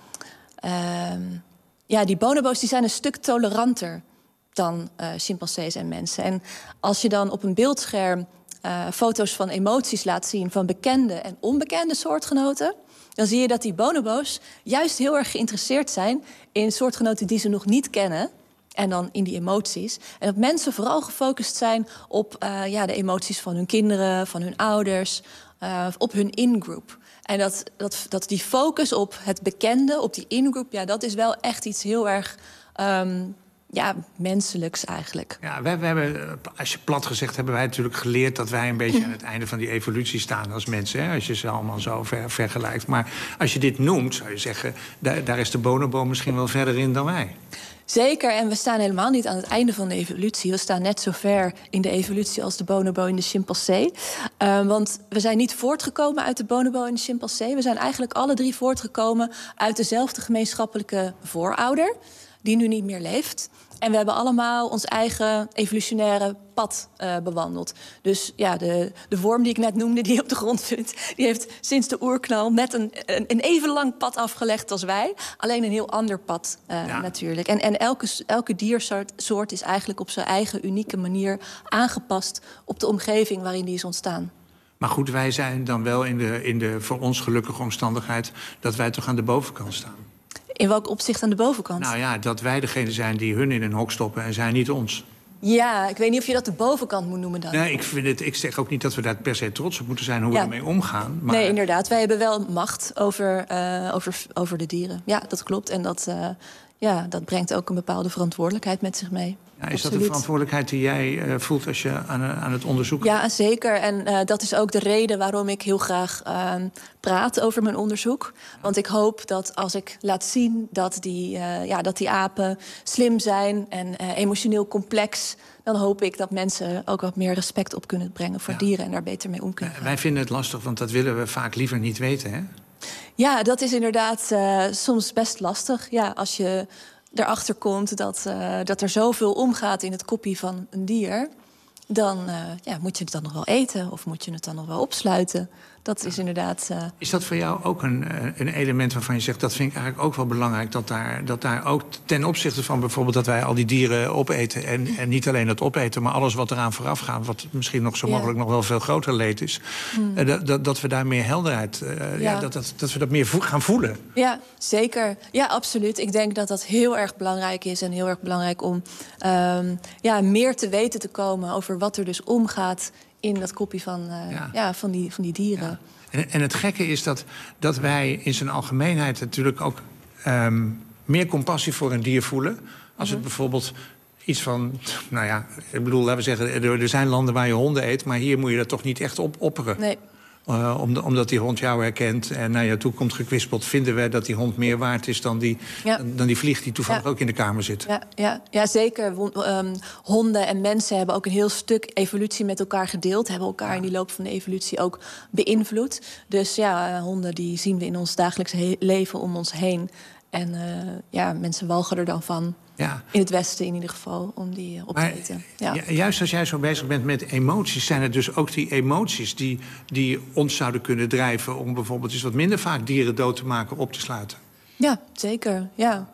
um, ja, die bonobo's die zijn een stuk toleranter dan uh, chimpansees en mensen. En als je dan op een beeldscherm Uh, foto's van emoties laat zien van bekende en onbekende soortgenoten, dan zie je dat die bonobo's juist heel erg geïnteresseerd zijn in soortgenoten die ze nog niet kennen. En dan in die emoties. En dat mensen vooral gefocust zijn op uh, ja, de emoties van hun kinderen, van hun ouders, uh, op hun in-group. En dat, dat, dat die focus op het bekende, op die in-group, ja, dat is wel echt iets heel erg Um, Ja, menselijks eigenlijk. Ja, we, we hebben, als je plat gezegd, hebben wij natuurlijk geleerd dat wij een beetje aan het einde van die evolutie staan als mensen. Hè, als je ze allemaal zo ver, vergelijkt. Maar als je dit noemt, zou je zeggen, daar, daar is de bonobo misschien wel verder in dan wij. Zeker, en we staan helemaal niet aan het einde van de evolutie. We staan net zo ver in de evolutie als de bonobo en de chimpansee. Uh, want we zijn niet voortgekomen uit de bonobo en de chimpansee. We zijn eigenlijk alle drie voortgekomen uit dezelfde gemeenschappelijke voorouder, die nu niet meer leeft. En we hebben allemaal ons eigen evolutionaire pad uh, bewandeld. Dus ja, de, de worm die ik net noemde, die op de grond zit, die heeft sinds de oerknal net een, een, een even lang pad afgelegd als wij. Alleen een heel ander pad uh, ja. natuurlijk. En, en elke, elke diersoort soort is eigenlijk op zijn eigen unieke manier aangepast op de omgeving waarin die is ontstaan. Maar goed, wij zijn dan wel in de, in de voor ons gelukkige omstandigheid dat wij toch aan de bovenkant staan. In welk opzicht aan de bovenkant? Nou ja, dat wij degene zijn die hun in een hok stoppen en zij niet ons. Ja, ik weet niet of je dat de bovenkant moet noemen dan. Nee, ik, vind het, ik zeg ook niet dat we daar per se trots op moeten zijn hoe ja. we ermee omgaan. Maar... Nee, inderdaad. Wij hebben wel macht over, uh, over, over de dieren. Ja, dat klopt. En dat, uh, ja, dat brengt ook een bepaalde verantwoordelijkheid met zich mee. Ja, is Absoluut. dat een verantwoordelijkheid die jij uh, voelt als je aan, aan het onderzoeken bent? Ja, zeker. En uh, dat is ook de reden waarom ik heel graag uh, praat over mijn onderzoek. Want ik hoop dat als ik laat zien dat die, uh, ja, dat die apen slim zijn en uh, emotioneel complex, dan hoop ik dat mensen ook wat meer respect op kunnen brengen voor ja. dieren en daar beter mee om kunnen gaan. Wij vinden het lastig, want dat willen we vaak liever niet weten, hè? Ja, dat is inderdaad uh, soms best lastig. Ja, als je erachter komt dat, uh, dat er zoveel omgaat in het koppie van een dier, dan uh, ja, moet je het dan nog wel eten of moet je het dan nog wel opsluiten. Dat is inderdaad... Uh... Is dat voor jou ook een, een element waarvan je zegt, dat vind ik eigenlijk ook wel belangrijk, dat daar, dat daar ook ten opzichte van bijvoorbeeld dat wij al die dieren opeten en, en niet alleen het opeten, maar alles wat eraan vooraf gaat, wat misschien nog zo mogelijk ja. nog wel veel groter leed is, hmm. uh, dat, dat, dat we daar meer helderheid, uh, ja. Ja, dat, dat, dat we dat meer vo- gaan voelen. Ja, zeker. Ja, absoluut. Ik denk dat dat heel erg belangrijk is en heel erg belangrijk om um, ja, meer te weten te komen over wat er dus omgaat in dat koppie van, uh, ja. Ja, van, die, van die dieren. Ja. En, en het gekke is dat, dat wij in zijn algemeenheid natuurlijk ook um, meer compassie voor een dier voelen. Als mm-hmm. het bijvoorbeeld iets van, nou ja, ik bedoel, laten we zeggen, er, er zijn landen waar je honden eet, maar hier moet je dat toch niet echt op opperen. Nee. Uh, omdat die hond jou herkent en naar je toe komt gekwispeld, vinden we dat die hond meer waard is dan die, ja. dan die vlieg die toevallig ja. ook in de kamer zit. Ja, ja, ja zeker. Um, honden en mensen hebben ook een heel stuk evolutie met elkaar gedeeld. Hebben elkaar ja. in die loop van de evolutie ook beïnvloed. Dus ja, uh, honden die zien we in ons dagelijks he- leven om ons heen. En uh, ja, mensen walgen er dan van. Ja. In het Westen in ieder geval, om die uh, op te maar, eten. Ja. Juist als jij zo bezig bent met emoties, zijn het dus ook die emoties die, die ons zouden kunnen drijven om bijvoorbeeld eens wat minder vaak dieren dood te maken, op te sluiten? Ja, zeker. Ja.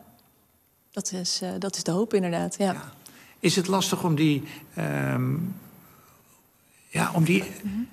Dat is, uh, dat is de hoop inderdaad. Ja. Ja. Is het lastig om die, um, ja, om die, mm-hmm.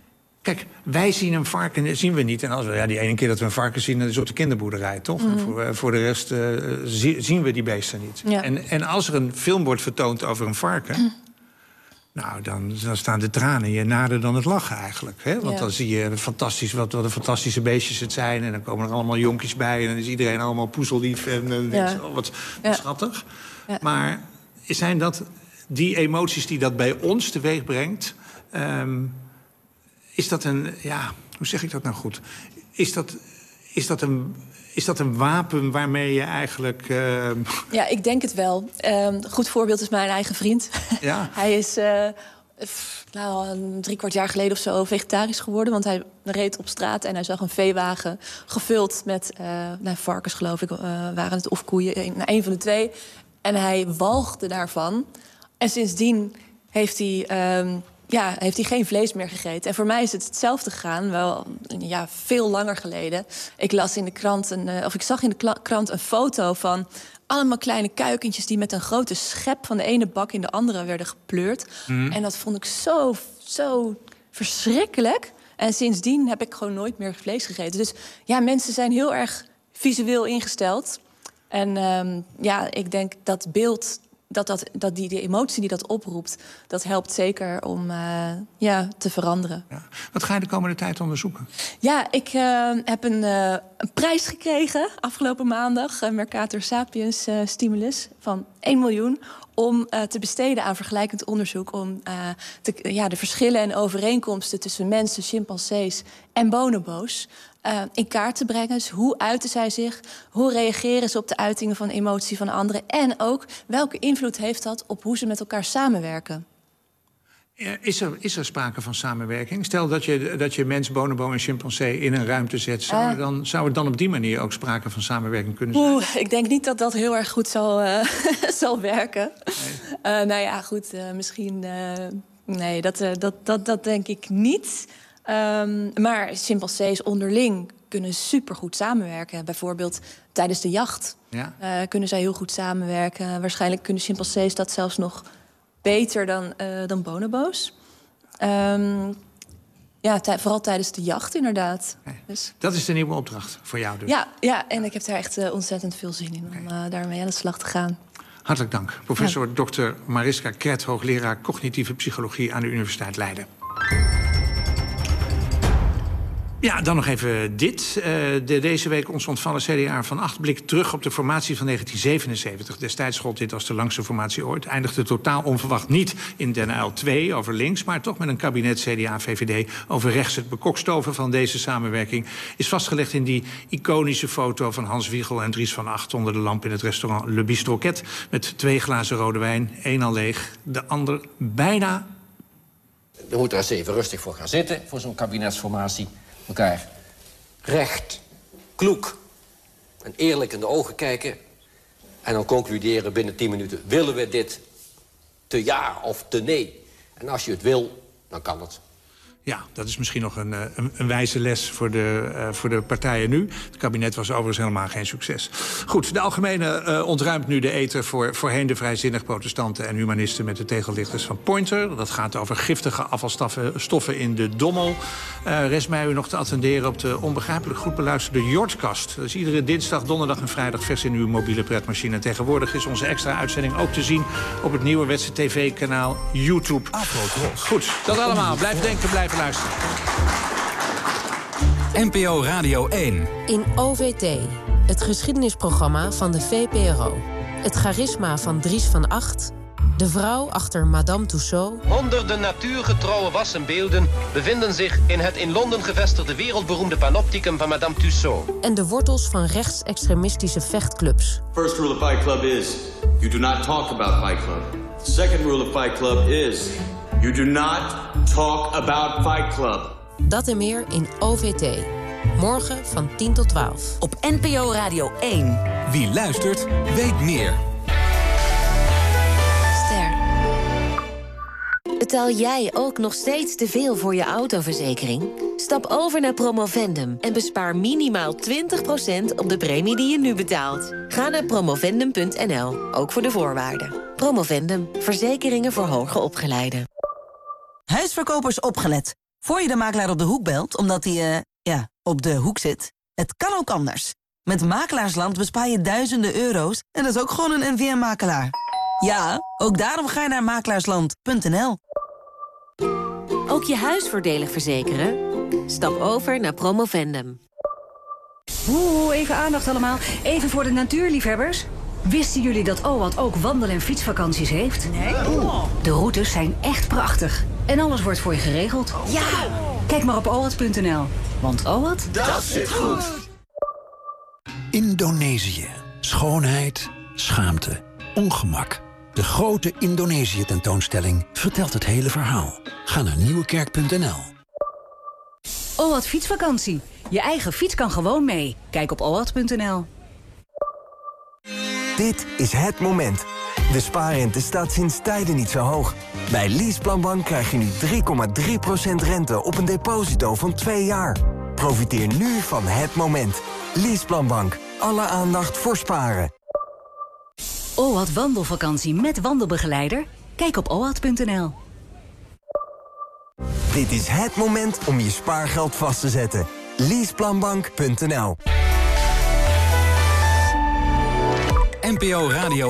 Kijk, wij zien een varken, zien we niet. En als we, ja, die ene keer dat we een varken zien, dat is op de kinderboerderij, toch? Mm. Voor, voor de rest uh, zie, zien we die beesten niet. Ja. En, en als er een film wordt vertoond over een varken... Mm. nou, dan, dan staan de tranen je nader dan het lachen eigenlijk. Hè? Want ja. dan zie je fantastisch, wat, wat een fantastische beestjes het zijn... en dan komen er allemaal jonkjes bij... en dan is iedereen allemaal poezellief en uh, ja. zo, wat, wat ja. schattig. Ja. Maar zijn dat die emoties die dat bij ons teweeg brengt... Um, is dat een, ja, hoe zeg ik dat nou goed? Is dat, is dat, een, is dat een wapen waarmee je eigenlijk... Uh... Ja, ik denk het wel. Een um, goed voorbeeld is mijn eigen vriend. Ja. Hij is uh, nou, drie kwart jaar geleden of zo vegetarisch geworden... want hij reed op straat en hij zag een veewagen gevuld met uh, nou, varkens, geloof ik, uh, waren het, of koeien, een, een van de twee. En hij walgde daarvan. En sindsdien heeft hij... Um, Ja, heeft hij geen vlees meer gegeten. En voor mij is het hetzelfde gegaan, wel ja, veel langer geleden. Ik las in de krant, een, of ik zag in de krant een foto van allemaal kleine kuikentjes die met een grote schep van de ene bak in de andere werden gepleurd. Mm. En dat vond ik zo, zo verschrikkelijk. En sindsdien heb ik gewoon nooit meer vlees gegeten. Dus ja, mensen zijn heel erg visueel ingesteld. En um, ja, ik denk dat beeld... Dat, dat, dat die, die emotie die dat oproept, dat helpt zeker om uh, ja, te veranderen. Ja. Wat ga je de komende tijd onderzoeken? Ja, ik uh, heb een, uh, een prijs gekregen afgelopen maandag. Uh, Mercator Sapiens uh, Stimulus van één miljoen... om uh, te besteden aan vergelijkend onderzoek... om uh, te, ja, de verschillen en overeenkomsten tussen mensen, chimpansees en bonobo's... Uh, in kaart te brengen. Dus hoe uiten zij zich? Hoe reageren ze op de uitingen van emotie van anderen? En ook, welke invloed heeft dat op hoe ze met elkaar samenwerken? Is er, is er sprake van samenwerking? Stel dat je, dat je mens, bonobo en chimpansee in een ruimte zet... Zou, uh, er dan, zou er dan op die manier ook sprake van samenwerking kunnen zijn? Oeh, ik denk niet dat dat heel erg goed zal, uh, zal werken. Nee. Uh, nou ja, goed, uh, misschien... Uh, nee, dat, uh, dat, dat, dat denk ik niet... Um, maar chimpansees onderling kunnen supergoed samenwerken. Bijvoorbeeld tijdens de jacht ja. uh, kunnen zij heel goed samenwerken. Waarschijnlijk kunnen chimpansees dat zelfs nog beter dan, uh, dan bonobo's. Um, ja, vooral tijdens de jacht inderdaad. Okay. Dus... Dat is de nieuwe opdracht voor jou dus? Ja, ja en ik heb daar echt uh, ontzettend veel zin in om uh, daarmee aan de slag te gaan. Hartelijk dank. Professor ja. dokter Mariska Kret, hoogleraar cognitieve psychologie aan de Universiteit Leiden. Ja, dan nog even dit. Uh, de, deze week ons ontvallen C D A van Acht blikt terug op de formatie van negentien zevenenzeventig. Destijds gold dit als de langste formatie ooit. Eindigde totaal onverwacht niet in Den Uyl twee over links... maar toch met een kabinet C D A V V D over rechts. Het bekokstoven van deze samenwerking is vastgelegd in die iconische foto van Hans Wiegel en Dries van Acht onder de lamp in het restaurant Le Bistroquet met twee glazen rode wijn, één al leeg, de ander bijna. We moeten er eens even rustig voor gaan zitten, voor zo'n kabinetsformatie. Elkaar recht, kloek en eerlijk in de ogen kijken... en dan concluderen binnen tien minuten... willen we dit te ja of te nee? En als je het wil, dan kan het. Ja, dat is misschien nog een, een, een wijze les voor de, uh, voor de partijen nu. Het kabinet was overigens helemaal geen succes. Goed, de Algemene uh, ontruimt nu de ether voor voorheen de vrijzinnig protestanten en humanisten met de tegellichters van Pointer. Dat gaat over giftige afvalstoffen stoffen in de Dommel. Uh, rest mij u nog te attenderen op de onbegrijpelijk goed beluisterde Jordkast. Dat is iedere dinsdag, donderdag en vrijdag vers in uw mobiele pretmachine. En tegenwoordig is onze extra uitzending ook te zien op het nieuwerwetse tv-kanaal YouTube. Goed, dat allemaal. Blijf denken, blijf luisteren. N P O Radio één. In O V T, het geschiedenisprogramma van de V P R O. Het charisma van Dries van Acht, de vrouw achter Madame Tussauds. Honderden natuurgetrouwe wassen beelden bevinden zich in het in Londen gevestigde wereldberoemde panopticum van Madame Tussauds. En de wortels van rechtsextremistische vechtclubs. First rule of Fight Club is, you do not talk about Fight Club. The second rule of Fight Club is, you do not talk about Fight Club. Dat en meer in O V T. Morgen van tien tot twaalf. Op N P O Radio één. Wie luistert, weet meer. Ster. Betaal jij ook nog steeds te veel voor je autoverzekering? Stap over naar Promovendum en bespaar minimaal twintig procent op de premie die je nu betaalt. Ga naar promovendum punt n l, ook voor de voorwaarden. Promovendum, verzekeringen voor hoger opgeleiden. Huisverkopers opgelet. Voor je de makelaar op de hoek belt, omdat hij, uh, ja, op de hoek zit. Het kan ook anders. Met Makelaarsland bespaar je duizenden euro's en dat is ook gewoon een N V M-makelaar. Ja, ook daarom ga je naar makelaarsland punt n l. Ook je huis voordelig verzekeren? Stap over naar Promovendum. Oeh, even aandacht allemaal. Even voor de natuurliefhebbers. Wisten jullie dat O W A T ook wandel- en fietsvakanties heeft? Nee. De routes zijn echt prachtig. En alles wordt voor je geregeld. Ja! Kijk maar op o w a t punt n l. Want O W A T... Dat zit goed! Indonesië. Schoonheid, schaamte, ongemak. De grote Indonesië-tentoonstelling vertelt het hele verhaal. Ga naar nieuwekerk punt n l. O W A T fietsvakantie. Je eigen fiets kan gewoon mee. Kijk op o w a t punt n l. Dit is het moment. De spaarrente staat sinds tijden niet zo hoog. Bij Leaseplanbank krijg je nu drie komma drie procent rente op een deposito van twee jaar. Profiteer nu van het moment. Leaseplanbank. Alle aandacht voor sparen. O W A T wandelvakantie met wandelbegeleider? Kijk op o w a t punt n l. Dit is het moment om je spaargeld vast te zetten. Leaseplanbank punt n l. N P O Radio